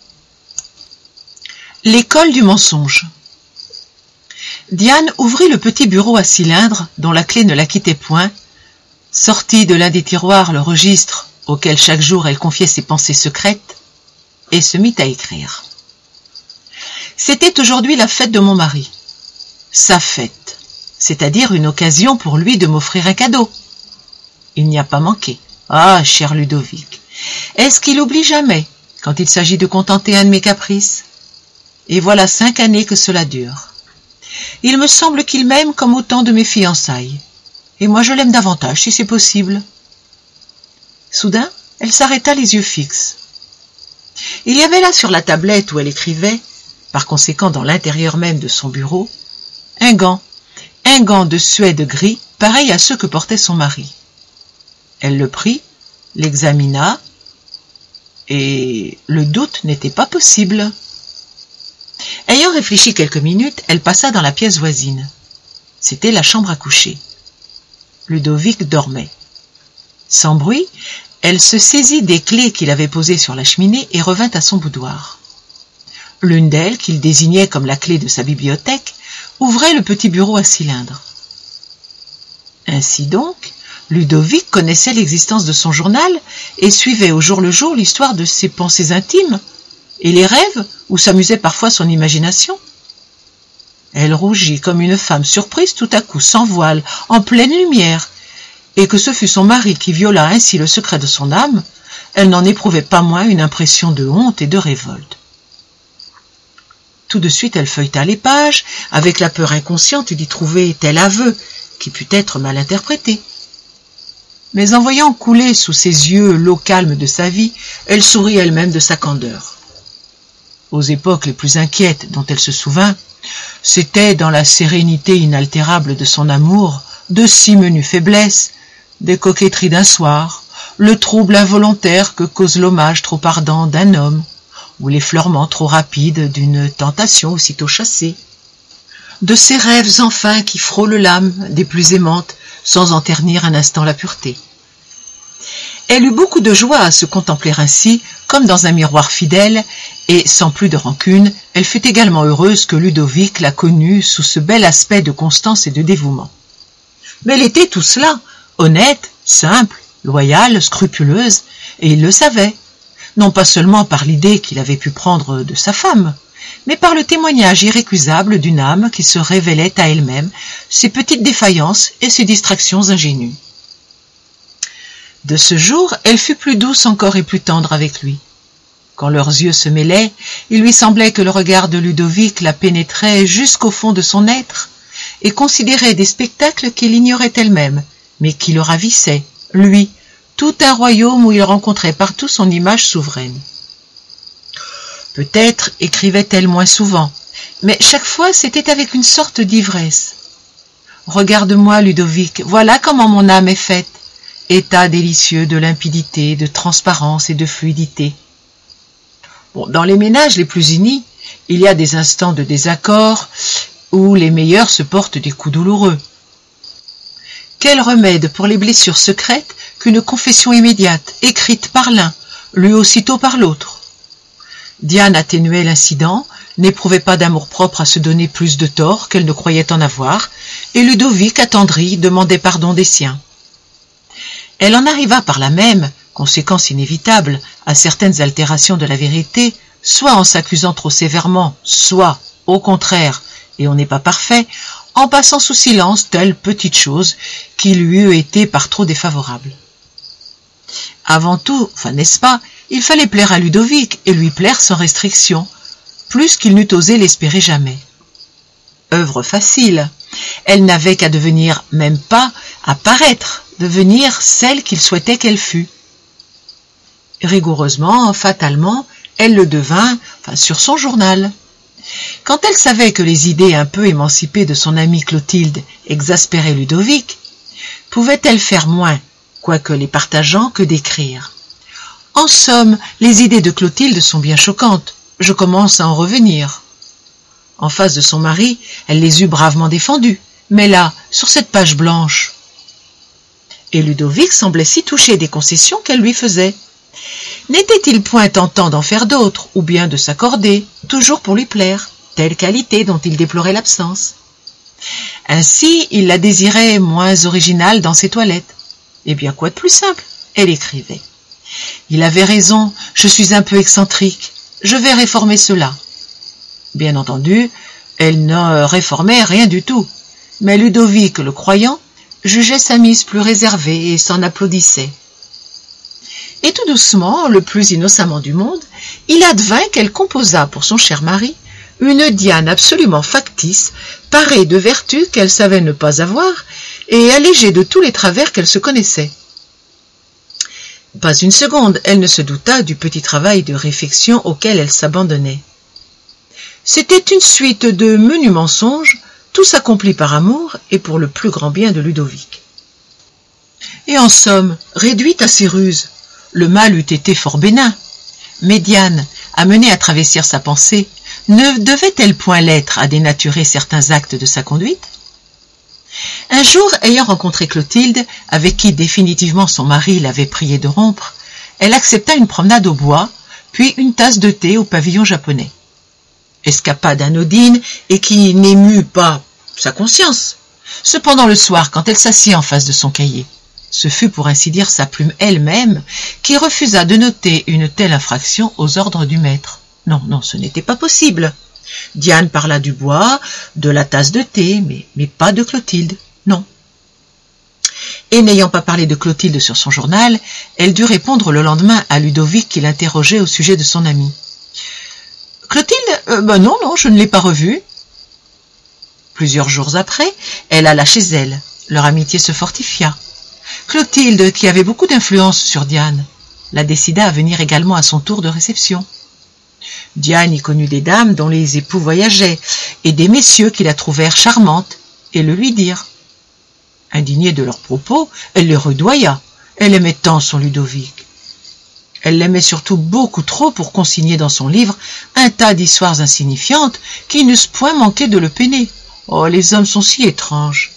Speaker 1: L'école du mensonge. Diane ouvrit le petit bureau à cylindre, dont la clé ne la quittait point, sortit de l'un des tiroirs le registre auquel chaque jour elle confiait ses pensées secrètes, et se mit à écrire. C'était aujourd'hui la fête de mon mari. Sa fête, c'est-à-dire une occasion pour lui de m'offrir un cadeau. Il n'y a pas manqué. Ah, cher Ludovic, est-ce qu'il oublie jamais quand il s'agit de contenter un de mes caprices? Et voilà 5 années que cela dure. Il me semble qu'il m'aime comme au temps de mes fiançailles. Et moi je l'aime davantage, si c'est possible. Soudain, elle s'arrêta les yeux fixes. Il y avait là sur la tablette où elle écrivait, par conséquent dans l'intérieur même de son bureau, un gant de suède gris, pareil à ceux que portait son mari. Elle le prit, l'examina, et le doute n'était pas possible. Ayant réfléchi quelques minutes, elle passa dans la pièce voisine. C'était la chambre à coucher. Ludovic dormait. Sans bruit, elle se saisit des clés qu'il avait posées sur la cheminée et revint à son boudoir. L'une d'elles, qu'il désignait comme la clé de sa bibliothèque, ouvrait le petit bureau à cylindre. Ainsi donc, Ludovic connaissait l'existence de son journal et suivait au jour le jour l'histoire de ses pensées intimes et les rêves où s'amusait parfois son imagination. Elle rougit comme une femme surprise tout à coup, sans voile, en pleine lumière, et que ce fût son mari qui viola ainsi le secret de son âme, elle n'en éprouvait pas moins une impression de honte et de révolte. Tout de suite elle feuilleta les pages, avec la peur inconsciente d'y trouver tel aveu, qui put être mal interprété. Mais en voyant couler sous ses yeux l'eau calme de sa vie, elle sourit elle-même de sa candeur. Aux époques les plus inquiètes dont elle se souvint, c'était dans la sérénité inaltérable de son amour, de si menues faiblesses, des coquetteries d'un soir, le trouble involontaire que cause l'hommage trop ardent d'un homme, ou l'effleurement trop rapide d'une tentation aussitôt chassée, de ces rêves enfin qui frôlent l'âme des plus aimantes sans en ternir un instant la pureté. Elle eut beaucoup de joie à se contempler ainsi, comme dans un miroir fidèle, et sans plus de rancune, elle fut également heureuse que Ludovic la connût sous ce bel aspect de constance et de dévouement. Mais elle était tout cela, honnête, simple, loyale, scrupuleuse, et il le savait, non pas seulement par l'idée qu'il avait pu prendre de sa femme, mais par le témoignage irrécusable d'une âme qui se révélait à elle-même ses petites défaillances et ses distractions ingénues. De ce jour, elle fut plus douce encore et plus tendre avec lui. Quand leurs yeux se mêlaient, il lui semblait que le regard de Ludovic la pénétrait jusqu'au fond de son être et considérait des spectacles qu'elle ignorait elle-même, mais qui le ravissaient, lui, tout un royaume où il rencontrait partout son image souveraine. Peut-être écrivait-elle moins souvent, mais chaque fois c'était avec une sorte d'ivresse. « Regarde-moi, Ludovic, voilà comment mon âme est faite. État délicieux de limpidité, de transparence et de fluidité. » Dans les ménages les plus unis, il y a des instants de désaccord où les meilleurs se portent des coups douloureux. Quel remède pour les blessures secrètes qu'une confession immédiate, écrite par l'un, lue aussitôt par l'autre. Diane atténuait l'incident, n'éprouvait pas d'amour-propre à se donner plus de tort qu'elle ne croyait en avoir, et Ludovic, attendri, demandait pardon des siens. Elle en arriva par là même, conséquence inévitable, à certaines altérations de la vérité, soit en s'accusant trop sévèrement, soit, au contraire, et on n'est pas parfait, en passant sous silence telle petite chose qui lui eût été par trop défavorable. Avant tout, n'est-ce pas, il fallait plaire à Ludovic et lui plaire sans restriction, plus qu'il n'eût osé l'espérer jamais. Œuvre facile, elle n'avait qu'à devenir, même pas à paraître, devenir celle qu'il souhaitait qu'elle fût. Rigoureusement, fatalement, elle le devint, sur son journal. Quand elle savait que les idées un peu émancipées de son amie Clotilde exaspéraient Ludovic, pouvait-elle faire moins, quoique les partageant, que d'écrire? En somme, les idées de Clotilde sont bien choquantes, je commence à en revenir. En face de son mari, elle les eut bravement défendues, mais là, sur cette page blanche. Et Ludovic semblait si touché des concessions qu'elle lui faisait. N'était-il point tentant d'en faire d'autres, ou bien de s'accorder, toujours pour lui plaire, telle qualité dont il déplorait l'absence? Ainsi, il la désirait moins originale dans ses toilettes. Eh bien, quoi de plus simple? Elle écrivait. Il avait raison, je suis un peu excentrique, je vais réformer cela. Bien entendu, elle ne réformait rien du tout, mais Ludovic, le croyant, jugeait sa mise plus réservée et s'en applaudissait. Et tout doucement, le plus innocemment du monde, il advint qu'elle composa pour son cher mari une Diane absolument factice, parée de vertus qu'elle savait ne pas avoir et allégée de tous les travers qu'elle se connaissait. Pas une seconde, elle ne se douta du petit travail de réflexion auquel elle s'abandonnait. C'était une suite de menus mensonges, tous accomplis par amour et pour le plus grand bien de Ludovic. Et en somme, réduite à ses ruses, le mal eût été fort bénin. Mais Diane, amenée à travestir sa pensée, Ne devait-elle point l'être à dénaturer certains actes de sa conduite? Un jour, ayant rencontré Clotilde, avec qui définitivement son mari l'avait priée de rompre, elle accepta une promenade au bois, puis une tasse de thé au pavillon japonais. Escapade anodine et qui n'émut pas sa conscience. Cependant le soir, quand elle s'assit en face de son cahier, ce fut pour ainsi dire sa plume elle-même qui refusa de noter une telle infraction aux ordres du maître. Non, ce n'était pas possible. Diane parla du bois, de la tasse de thé, mais pas de Clotilde, non. Et n'ayant pas parlé de Clotilde sur son journal, elle dut répondre le lendemain à Ludovic qui l'interrogeait au sujet de son amie. « Clotilde, non, je ne l'ai pas revue. » Plusieurs jours après, elle alla chez elle. Leur amitié se fortifia. Clotilde, qui avait beaucoup d'influence sur Diane, la décida à venir également à son tour de réception. Diane y connut des dames dont les époux voyageaient, et des messieurs qui la trouvèrent charmante, et le lui dirent. Indignée de leurs propos, elle les rudoya. Elle aimait tant son Ludovic. Elle l'aimait surtout beaucoup trop pour consigner dans son livre un tas d'histoires insignifiantes qui n'eussent point manqué de le peiner. Oh, les hommes sont si étranges.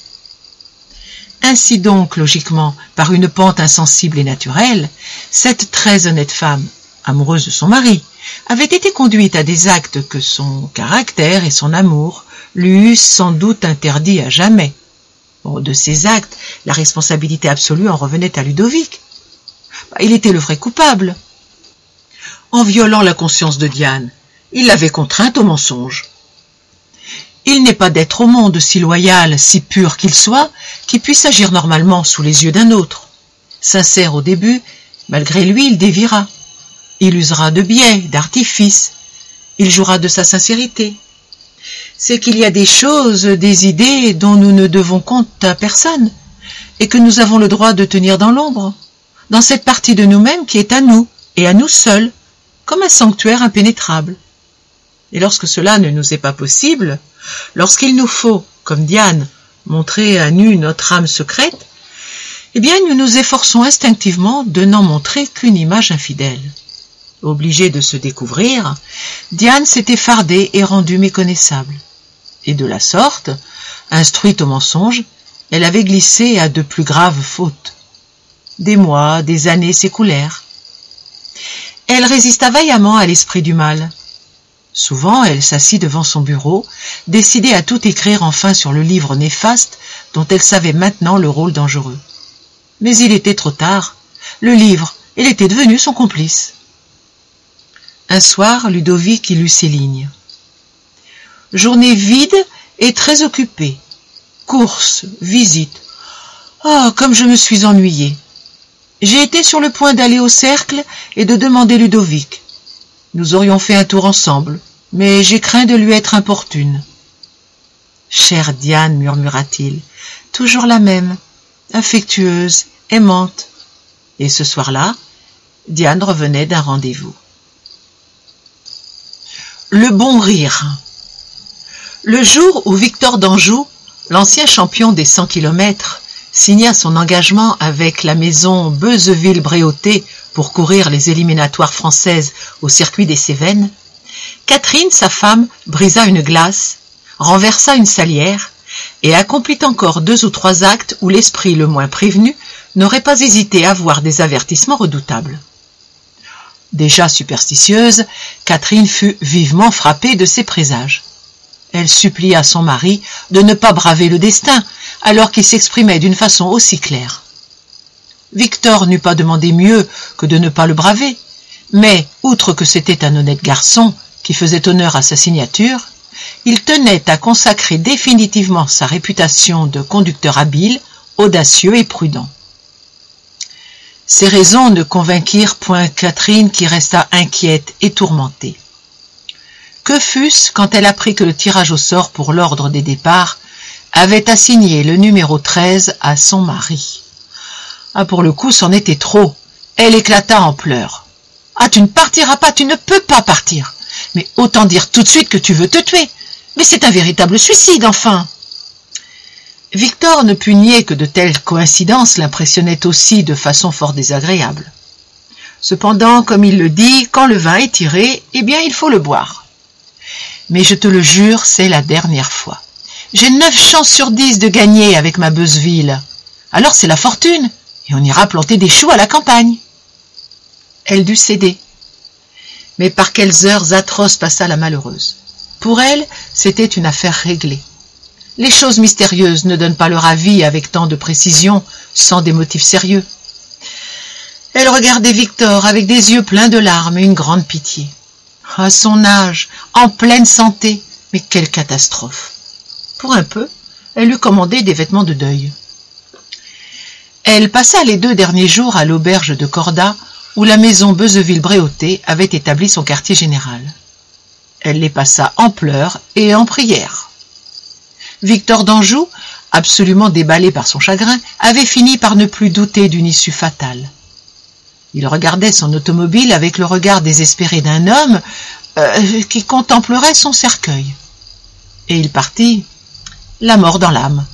Speaker 1: Ainsi donc, logiquement, par une pente insensible et naturelle, cette très honnête femme, amoureuse de son mari, avait été conduite à des actes que son caractère et son amour lui eussent sans doute interdits à jamais. Bon, de ces actes, la responsabilité absolue en revenait à Ludovic. Il était le vrai coupable. En violant la conscience de Diane, il l'avait contrainte au mensonge. Il n'est pas d'être au monde si loyal, si pur qu'il soit, qui puisse agir normalement sous les yeux d'un autre. Sincère au début, malgré lui, il déviera. Il usera de biais, d'artifices. Il jouera de sa sincérité. C'est qu'il y a des choses, des idées dont nous ne devons compte à personne, et que nous avons le droit de tenir dans l'ombre, dans cette partie de nous-mêmes qui est à nous, et à nous seuls, comme un sanctuaire impénétrable. Et lorsque cela ne nous est pas possible, lorsqu'il nous faut, comme Diane, montrer à nu notre âme secrète, eh bien nous nous efforçons instinctivement de n'en montrer qu'une image infidèle. Obligée de se découvrir, Diane s'était fardée et rendue méconnaissable. Et de la sorte, instruite au mensonge, elle avait glissé à de plus graves fautes. Des mois, des années s'écoulèrent. Elle résista vaillamment à l'esprit du mal. Souvent, elle s'assit devant son bureau, décidée à tout écrire enfin sur le livre néfaste dont elle savait maintenant le rôle dangereux. Mais il était trop tard. Le livre, il était devenu son complice. Un soir, Ludovic y lut ces lignes. « Journée vide et très occupée. Courses, visites. Oh, comme je me suis ennuyée. J'ai été sur le point d'aller au cercle et de demander Ludovic. Nous aurions fait un tour ensemble, mais j'ai craint de lui être importune. »« Chère Diane, murmura-t-il, toujours la même, affectueuse, aimante. » Et ce soir-là, Diane revenait d'un rendez-vous. Le bon rire. Le jour où Victor d'Anjou, l'ancien champion des 100 km, signa son engagement avec la maison Beuzeville-Bréauté pour courir les éliminatoires françaises au circuit des Cévennes, Catherine, sa femme, brisa une glace, renversa une salière et accomplit encore 2 ou 3 actes où l'esprit le moins prévenu n'aurait pas hésité à voir des avertissements redoutables. Déjà superstitieuse, Catherine fut vivement frappée de ses présages. Elle supplia son mari de ne pas braver le destin, alors qu'il s'exprimait d'une façon aussi claire. Victor n'eût pas demandé mieux que de ne pas le braver, mais, outre que c'était un honnête garçon qui faisait honneur à sa signature, il tenait à consacrer définitivement sa réputation de conducteur habile, audacieux et prudent. Ces raisons ne convainquirent point Catherine qui resta inquiète et tourmentée. Que fût-ce quand elle apprit que le tirage au sort pour l'ordre des départs avait assigné le numéro 13 à son mari. Ah, pour le coup, c'en était trop. Elle éclata en pleurs. « Ah, tu ne partiras pas, tu ne peux pas partir. Mais autant dire tout de suite que tu veux te tuer. Mais c'est un véritable suicide, enfin !» Victor ne put nier que de telles coïncidences l'impressionnaient aussi de façon fort désagréable. Cependant, comme il le dit, quand le vin est tiré, eh bien il faut le boire. Mais je te le jure, c'est la dernière fois. J'ai 9 chances sur 10 de gagner avec ma Beuzeville. Alors c'est la fortune, et on ira planter des choux à la campagne. » Elle dut céder. Mais par quelles heures atroces passa la malheureuse. Pour elle, c'était une affaire réglée. Les choses mystérieuses ne donnent pas leur avis avec tant de précision, sans des motifs sérieux. Elle regardait Victor avec des yeux pleins de larmes et une grande pitié. À son âge, en pleine santé, mais quelle catastrophe! Pour un peu, elle lui commandait des vêtements de deuil. Elle passa les 2 derniers jours à l'auberge de Cordat, où la maison Beuzeville-Bréauté avait établi son quartier général. Elle les passa en pleurs et en prières. Victor d'Anjou, absolument déballé par son chagrin, avait fini par ne plus douter d'une issue fatale. Il regardait son automobile avec le regard désespéré d'un homme qui contemplerait son cercueil. Et il partit, la mort dans l'âme.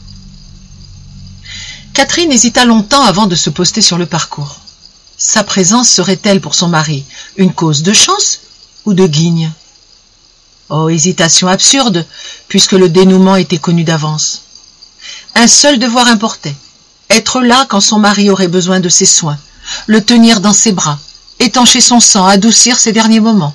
Speaker 1: Catherine hésita longtemps avant de se poster sur le parcours. Sa présence serait-elle pour son mari une cause de chance ou de guigne? Oh, hésitation absurde, puisque le dénouement était connu d'avance. Un seul devoir importait, être là quand son mari aurait besoin de ses soins, le tenir dans ses bras, étancher son sang, adoucir ses derniers moments.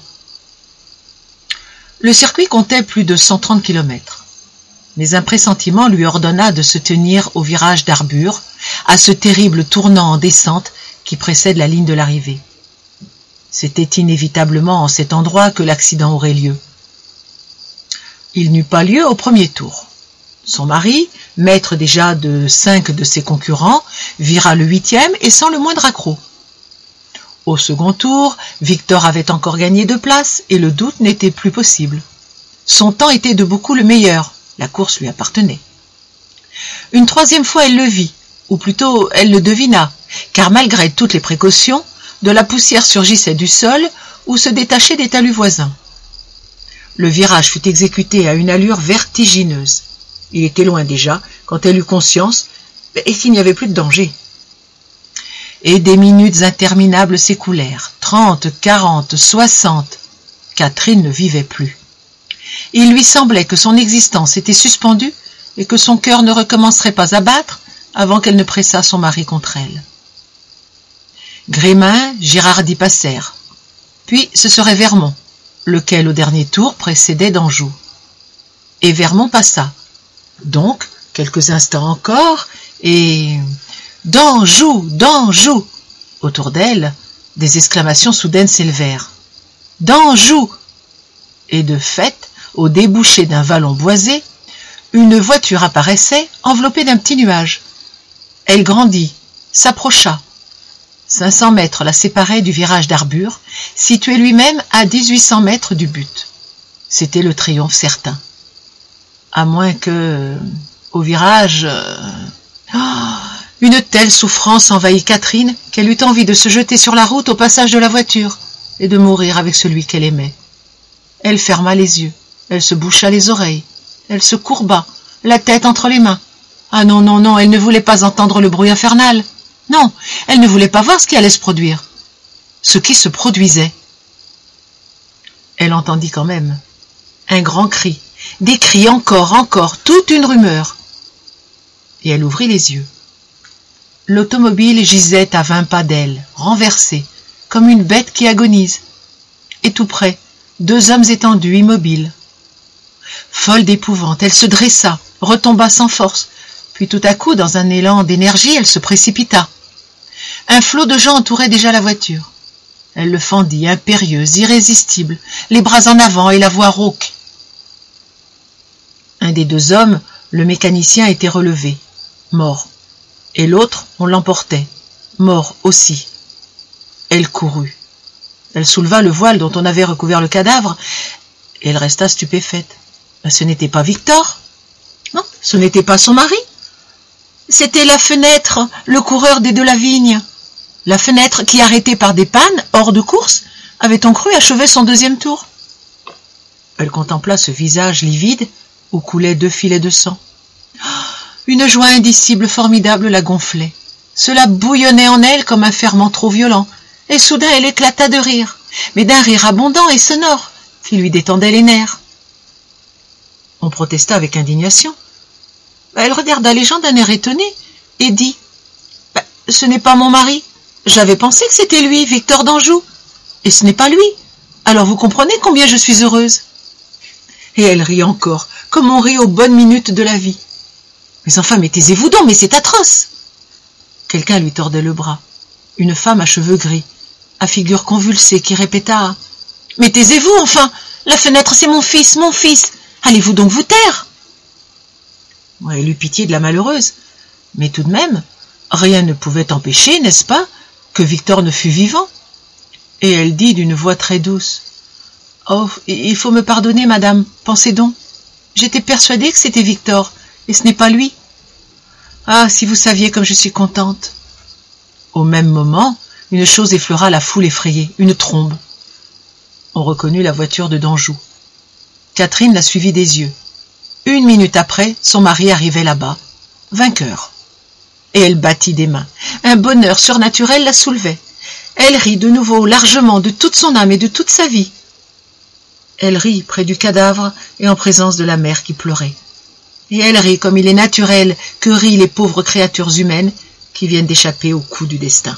Speaker 1: Le circuit comptait plus de 130 km, mais un pressentiment lui ordonna de se tenir au virage d'Arbure, à ce terrible tournant en descente qui précède la ligne de l'arrivée. C'était inévitablement en cet endroit que l'accident aurait lieu. Il n'eut pas lieu au premier tour. Son mari, maître déjà de 5 de ses concurrents, vira le 8e et sans le moindre accroc. Au second tour, Victor avait encore gagné 2 places et le doute n'était plus possible. Son temps était de beaucoup le meilleur, la course lui appartenait. Une 3e fois elle le vit, ou plutôt elle le devina, car malgré toutes les précautions, de la poussière surgissait du sol ou se détachait des talus voisins. Le virage fut exécuté à une allure vertigineuse. Il était loin déjà, quand elle eut conscience, et qu'il n'y avait plus de danger. Et des minutes interminables s'écoulèrent, 30, 40, 60. Catherine ne vivait plus. Il lui semblait que son existence était suspendue et que son cœur ne recommencerait pas à battre avant qu'elle ne pressât son mari contre elle. Grémin, Girardi passèrent. Puis ce serait Vermont, lequel au dernier tour précédait d'Anjou. Et Vermont passa. Donc, quelques instants encore, et « D'Anjou, d'Anjou !» Autour d'elle, des exclamations soudaines s'élevèrent. « D'Anjou !» Et de fait, au débouché d'un vallon boisé, une voiture apparaissait, enveloppée d'un petit nuage. Elle grandit, s'approcha. 500 mètres la séparaient du virage d'Arbure, situé lui-même à 1800 mètres du but. C'était le triomphe certain. À moins que, au virage, une telle souffrance envahit Catherine qu'elle eut envie de se jeter sur la route au passage de la voiture et de mourir avec celui qu'elle aimait. Elle ferma les yeux, elle se boucha les oreilles, elle se courba, la tête entre les mains. Ah non, non, non, elle ne voulait pas entendre le bruit infernal. Non, elle ne voulait pas voir ce qui allait se produire. Ce qui se produisait. Elle entendit quand même. Un grand cri. Des cris encore, toute une rumeur. Et elle ouvrit les yeux. L'automobile gisait à 20 pas d'elle, renversée, comme une bête qui agonise. Et tout près, 2 hommes étendus, immobiles. Folle d'épouvante, elle se dressa, retomba sans force, puis tout à coup, dans un élan d'énergie, elle se précipita. Un flot de gens entourait déjà la voiture. Elle le fendit, impérieuse, irrésistible, les bras en avant et la voix rauque. Un des 2 hommes, le mécanicien, était relevé, mort, et l'autre, on l'emportait, mort aussi. Elle courut. Elle souleva le voile dont on avait recouvert le cadavre, et elle resta stupéfaite. Ce n'était pas Victor. Non, ce n'était pas son mari. C'était la fenêtre, le coureur des Delavigne. La fenêtre qui, arrêtée par des pannes, hors de course, avait-on cru achever son 2e tour. Elle contempla ce visage livide où coulaient 2 filets de sang. Une joie indicible formidable la gonflait. Cela bouillonnait en elle comme un ferment trop violent, et soudain elle éclata de rire, mais d'un rire abondant et sonore, qui lui détendait les nerfs. On protesta avec indignation. Elle regarda les gens d'un air étonné et dit « Ce n'est pas mon mari. J'avais pensé que c'était lui, Victor d'Anjou. Et ce n'est pas lui. Alors vous comprenez combien je suis heureuse. » Et elle rit encore, comme on rit aux bonnes minutes de la vie. « Mais enfin, mais taisez-vous donc, mais c'est atroce !» Quelqu'un lui tordait le bras. Une femme à cheveux gris, à figure convulsée, qui répéta « Mais taisez-vous, enfin! La fenêtre, c'est mon fils, mon fils! Allez-vous donc vous taire !» Elle eut pitié de la malheureuse, mais tout de même, rien ne pouvait empêcher, n'est-ce pas, que Victor ne fût vivant. Et elle dit d'une voix très douce « Oh, il faut me pardonner, madame, pensez donc. J'étais persuadée que c'était Victor, et ce n'est pas lui. Ah, si vous saviez comme je suis contente. » Au même moment, une chose effleura la foule effrayée, une trombe. On reconnut la voiture de d'Anjou. Catherine la suivit des yeux. 1 minute après, son mari arrivait là-bas, vainqueur. Et elle battit des mains. Un bonheur surnaturel la soulevait. Elle rit de nouveau largement de toute son âme et de toute sa vie. Elle rit près du cadavre et en présence de la mère qui pleurait. Et elle rit comme il est naturel que rient les pauvres créatures humaines qui viennent d'échapper au coup du destin.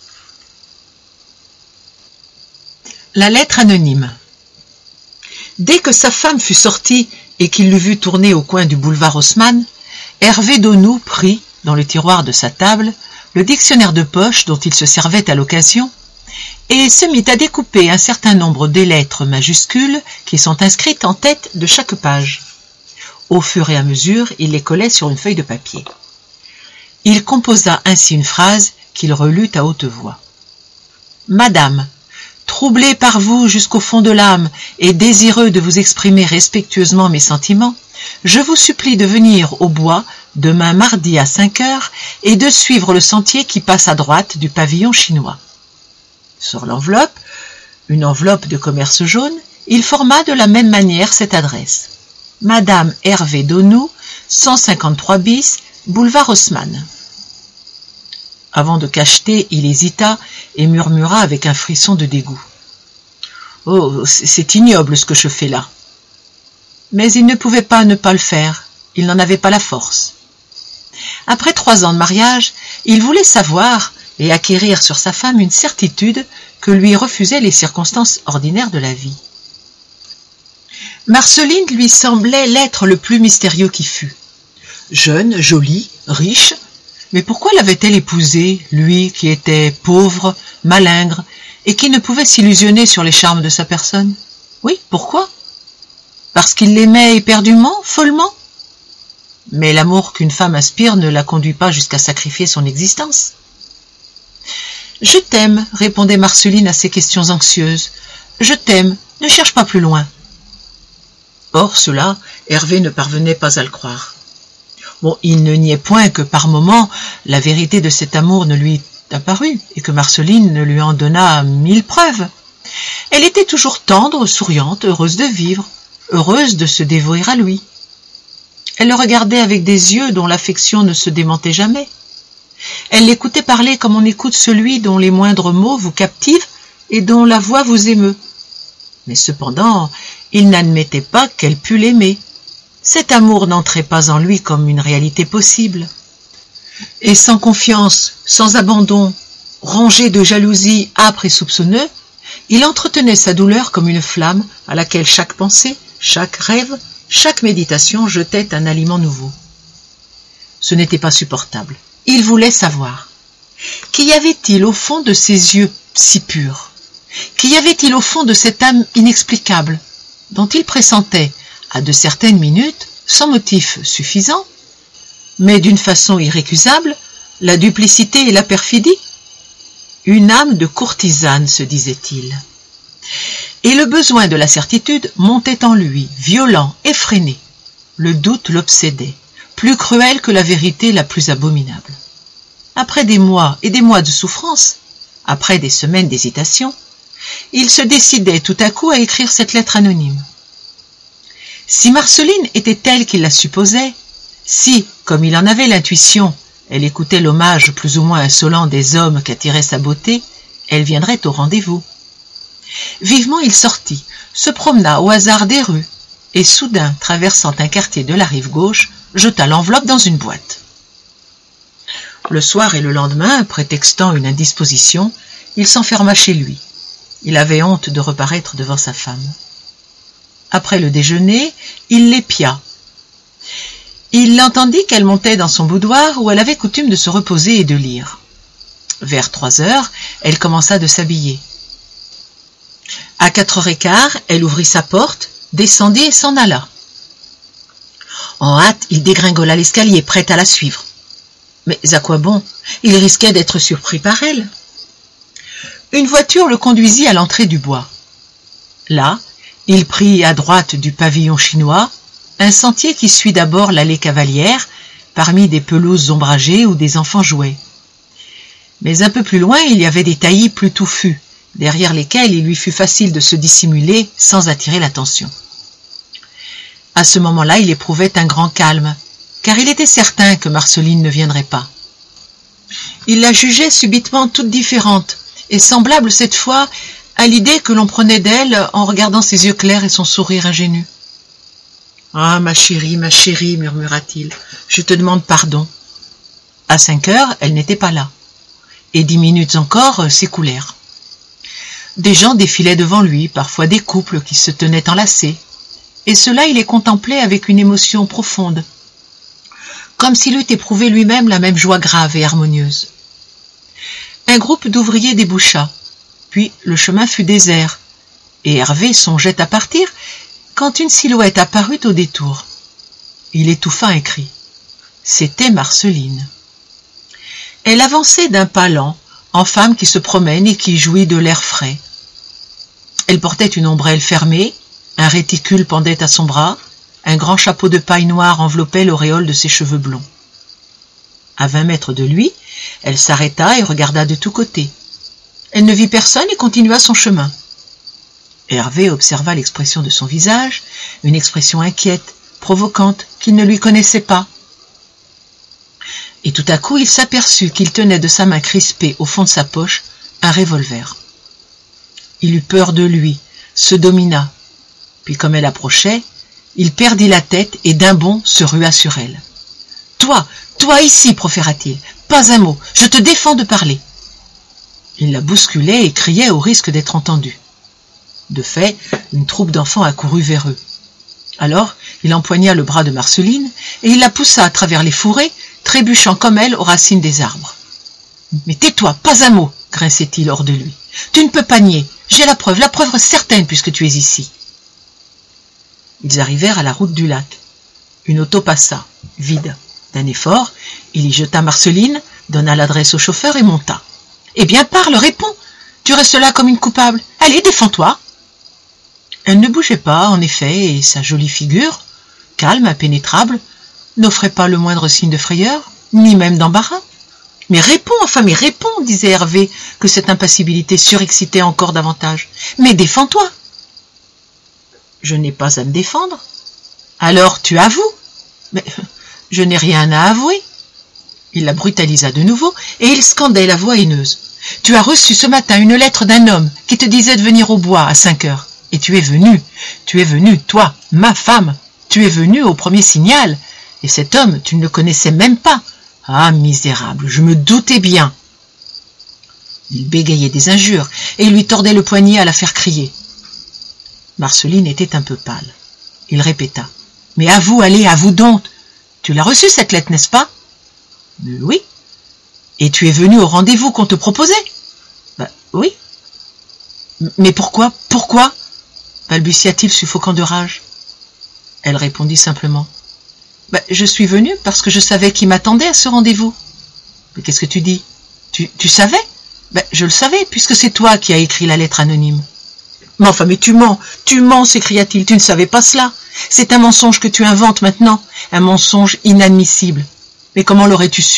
Speaker 1: La lettre anonyme. Dès que sa femme fut sortie et qu'il l'eut vue tourner au coin du boulevard Haussmann, Hervé Daunou prit, dans le tiroir de sa table, le dictionnaire de poche dont il se servait à l'occasion, et se mit à découper un certain nombre des lettres majuscules qui sont inscrites en tête de chaque page. Au fur et à mesure, il les collait sur une feuille de papier. Il composa ainsi une phrase qu'il relut à haute voix. « Madame, troublé par vous jusqu'au fond de l'âme et désireux de vous exprimer respectueusement mes sentiments, je vous supplie de venir au bois demain mardi à 5 heures et de suivre le sentier qui passe à droite du pavillon chinois. » Sur l'enveloppe, une enveloppe de commerce jaune, il forma de la même manière cette adresse. Madame Hervé Daunou, 153 bis, boulevard Haussmann. Avant de cacheter, il hésita et murmura avec un frisson de dégoût. « Oh, c'est ignoble ce que je fais là. » Mais il ne pouvait pas ne pas le faire, il n'en avait pas la force. Après 3 ans de mariage, il voulait savoir et acquérir sur sa femme une certitude que lui refusaient les circonstances ordinaires de la vie. Marceline lui semblait l'être le plus mystérieux qui fût. Jeune, jolie, riche, mais pourquoi l'avait-elle épousé, lui qui était pauvre, malingre, et qui ne pouvait s'illusionner sur les charmes de sa personne? Oui, pourquoi? Parce qu'il l'aimait éperdument, follement? Mais l'amour qu'une femme aspire ne la conduit pas jusqu'à sacrifier son existence. « Je t'aime, répondait Marceline à ces questions anxieuses. Je t'aime, ne cherche pas plus loin. » Or, cela, Hervé ne parvenait pas à le croire. Bon, il ne niait point que par moments la vérité de cet amour ne lui apparut et que Marceline ne lui en donna 1000 preuves. Elle était toujours tendre, souriante, heureuse de vivre, heureuse de se dévouer à lui. Elle le regardait avec des yeux dont l'affection ne se démentait jamais. Elle l'écoutait parler comme on écoute celui dont les moindres mots vous captivent et dont la voix vous émeut. Mais cependant, il n'admettait pas qu'elle pût l'aimer. Cet amour n'entrait pas en lui comme une réalité possible. Et sans confiance, sans abandon, rongé de jalousie âpre et soupçonneux, il entretenait sa douleur comme une flamme à laquelle chaque pensée, chaque rêve, chaque méditation jetait un aliment nouveau. Ce n'était pas supportable. Il voulait savoir. Qu'y avait-il au fond de ces yeux si purs? Qu'y avait-il au fond de cette âme inexplicable, dont il pressentait, à de certaines minutes, sans motif suffisant, mais d'une façon irrécusable, la duplicité et la perfidie? Une âme de courtisane, se disait-il. Et le besoin de la certitude montait en lui, violent, effréné. Le doute l'obsédait, plus cruel que la vérité la plus abominable. Après des mois et des mois de souffrance, après des semaines d'hésitation, il se décidait tout à coup à écrire cette lettre anonyme. Si Marceline était telle qu'il la supposait, si, comme il en avait l'intuition, elle écoutait l'hommage plus ou moins insolent des hommes qu'attirait sa beauté, elle viendrait au rendez-vous. Vivement il sortit, se promena au hasard des rues, et soudain, traversant un quartier de la rive gauche, jeta l'enveloppe dans une boîte. Le soir et le lendemain, prétextant une indisposition, il s'enferma chez lui. Il avait honte de reparaître devant sa femme. Après le déjeuner, il l'épia. Il l'entendit qu'elle montait dans son boudoir où elle avait coutume de se reposer et de lire. Vers 3 heures, elle commença de s'habiller. À 4h15, elle ouvrit sa porte, descendit et s'en alla. En hâte, il dégringola l'escalier, prêt à la suivre. Mais à quoi bon? Il risquait d'être surpris par elle. Une voiture le conduisit à l'entrée du bois. Là, il prit à droite du pavillon chinois un sentier qui suit d'abord l'allée Cavalière, parmi des pelouses ombragées où des enfants jouaient. Mais un peu plus loin, il y avait des taillis plus touffus, derrière lesquels il lui fut facile de se dissimuler sans attirer l'attention. À ce moment-là, il éprouvait un grand calme, car il était certain que Marceline ne viendrait pas. Il la jugeait subitement toute différente, et semblable cette fois à l'idée que l'on prenait d'elle en regardant ses yeux clairs et son sourire ingénu. « Ah, ma chérie, murmura-t-il, je te demande pardon. » À 5 heures, elle n'était pas là, et 10 minutes encore s'écoulèrent. Des gens défilaient devant lui, parfois des couples qui se tenaient enlacés, et cela il les contemplait avec une émotion profonde, comme s'il eût éprouvé lui-même la même joie grave et harmonieuse. Un groupe d'ouvriers déboucha, puis le chemin fut désert, et Hervé songeait à partir quand une silhouette apparut au détour. Il étouffa un cri. C'était Marceline. Elle avançait d'un pas lent, en femme qui se promène et qui jouit de l'air frais. Elle portait une ombrelle fermée, un réticule pendait à son bras, un grand chapeau de paille noire enveloppait l'auréole de ses cheveux blonds. À 20 mètres de lui, elle s'arrêta et regarda de tous côtés. Elle ne vit personne et continua son chemin. Hervé observa l'expression de son visage, une expression inquiète, provocante, qu'il ne lui connaissait pas. Et tout à coup, il s'aperçut qu'il tenait de sa main crispée au fond de sa poche un revolver. Il eut peur de lui, se domina. Puis comme elle approchait, il perdit la tête et d'un bond se rua sur elle. « Toi ici, proféra-t-il, pas un mot, je te défends de parler. » Il la bousculait et criait au risque d'être entendu. De fait, une troupe d'enfants accourut vers eux. Alors, il empoigna le bras de Marceline et il la poussa à travers les fourrés, trébuchant comme elle aux racines des arbres. « Mais tais-toi, pas un mot !» grinçait-il hors de lui. « Tu ne peux pas nier, j'ai la preuve certaine puisque tu es ici. » Ils arrivèrent à la route du lac. Une auto passa, vide. D'un effort, il y jeta Marceline, donna l'adresse au chauffeur et monta. « Eh bien, parle, réponds. Tu restes là comme une coupable. Allez, défends-toi. » Elle ne bougeait pas, en effet, et sa jolie figure, calme, impénétrable, n'offrait pas le moindre signe de frayeur, ni même d'embarras. « Mais réponds, disait Hervé, que cette impassibilité surexcitait encore davantage. « Mais défends-toi. » « Je n'ai pas à me défendre. »« Alors tu avoues. »« Mais je n'ai rien à avouer. » Il la brutalisa de nouveau, et il scandait la voix haineuse. « Tu as reçu ce matin une lettre d'un homme qui te disait de venir au bois à 5 heures. Et tu es venu, toi, ma femme. Tu es venu au premier signal. Et cet homme, tu ne le connaissais même pas. Ah, misérable, je me doutais bien. » Il bégayait des injures, et il lui tordait le poignet à la faire crier. Marceline était un peu pâle. Il répéta. « Mais avoue, allez, avoue donc. Tu l'as reçue cette lettre, n'est-ce pas ?»« Oui. »« Et tu es venu au rendez-vous qu'on te proposait ?»« Oui. »« Mais pourquoi balbutia-t-il suffocant de rage. Elle répondit simplement. « Je suis venu parce que je savais qui m'attendait à ce rendez-vous. »« Mais qu'est-ce que tu dis ? Tu savais ? » ?»« Je le savais, puisque c'est toi qui as écrit la lettre anonyme. »« Mais enfin, mais tu mens, s'écria-t-il, tu ne savais pas cela. C'est un mensonge que tu inventes maintenant, un mensonge inadmissible. Mais comment l'aurais-tu su ?»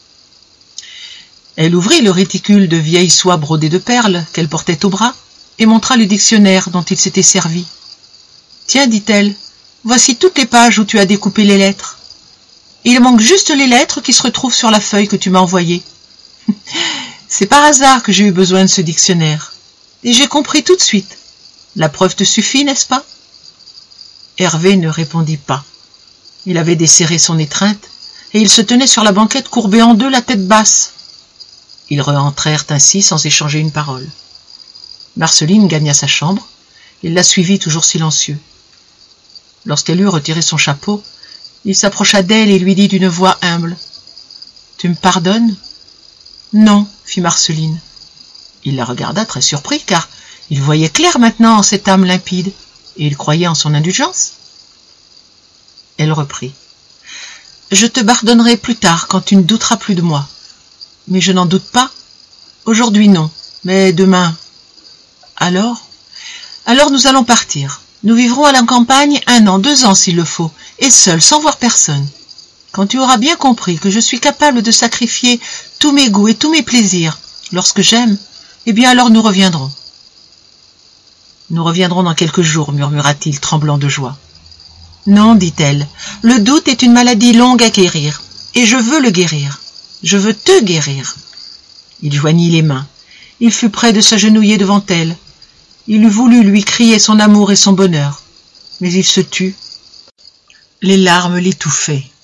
Speaker 1: Elle ouvrit le réticule de vieille soie brodée de perles qu'elle portait au bras et montra le dictionnaire dont il s'était servi. « Tiens, dit-elle, voici toutes les pages où tu as découpé les lettres. Il manque juste les lettres qui se retrouvent sur la feuille que tu m'as envoyée. C'est par hasard que j'ai eu besoin de ce dictionnaire. Et j'ai compris tout de suite. La preuve te suffit, n'est-ce pas ? Hervé ne répondit pas. Il avait desserré son étreinte, et il se tenait sur la banquette courbé en deux, la tête basse. Ils rentrèrent ainsi sans échanger une parole. Marceline gagna sa chambre. Il la suivit toujours silencieux. Lorsqu'elle eut retiré son chapeau, il s'approcha d'elle et lui dit d'une voix humble : « Tu me pardonnes ?» ?»« Non, fit Marceline. Il la regarda très surpris, car il voyait clair maintenant en cette âme limpide, et il croyait en son indulgence. Elle reprit : « Je te pardonnerai plus tard, quand tu ne douteras plus de moi. Mais je n'en doute pas. Aujourd'hui non, mais demain. Alors nous allons partir. Nous vivrons à la campagne 1 an, 2 ans s'il le faut, et seuls, sans voir personne. Quand tu auras bien compris que je suis capable de sacrifier tous mes goûts et tous mes plaisirs lorsque j'aime, eh bien alors nous reviendrons. »« Nous reviendrons dans quelques jours, murmura-t-il, tremblant de joie. »« Non, dit-elle, le doute est une maladie longue à guérir, et je veux le guérir. Je veux te guérir. » Il joignit les mains. Il fut près de s'agenouiller devant elle. Il eût voulu lui crier son amour et son bonheur, mais il se tut. Les larmes l'étouffaient.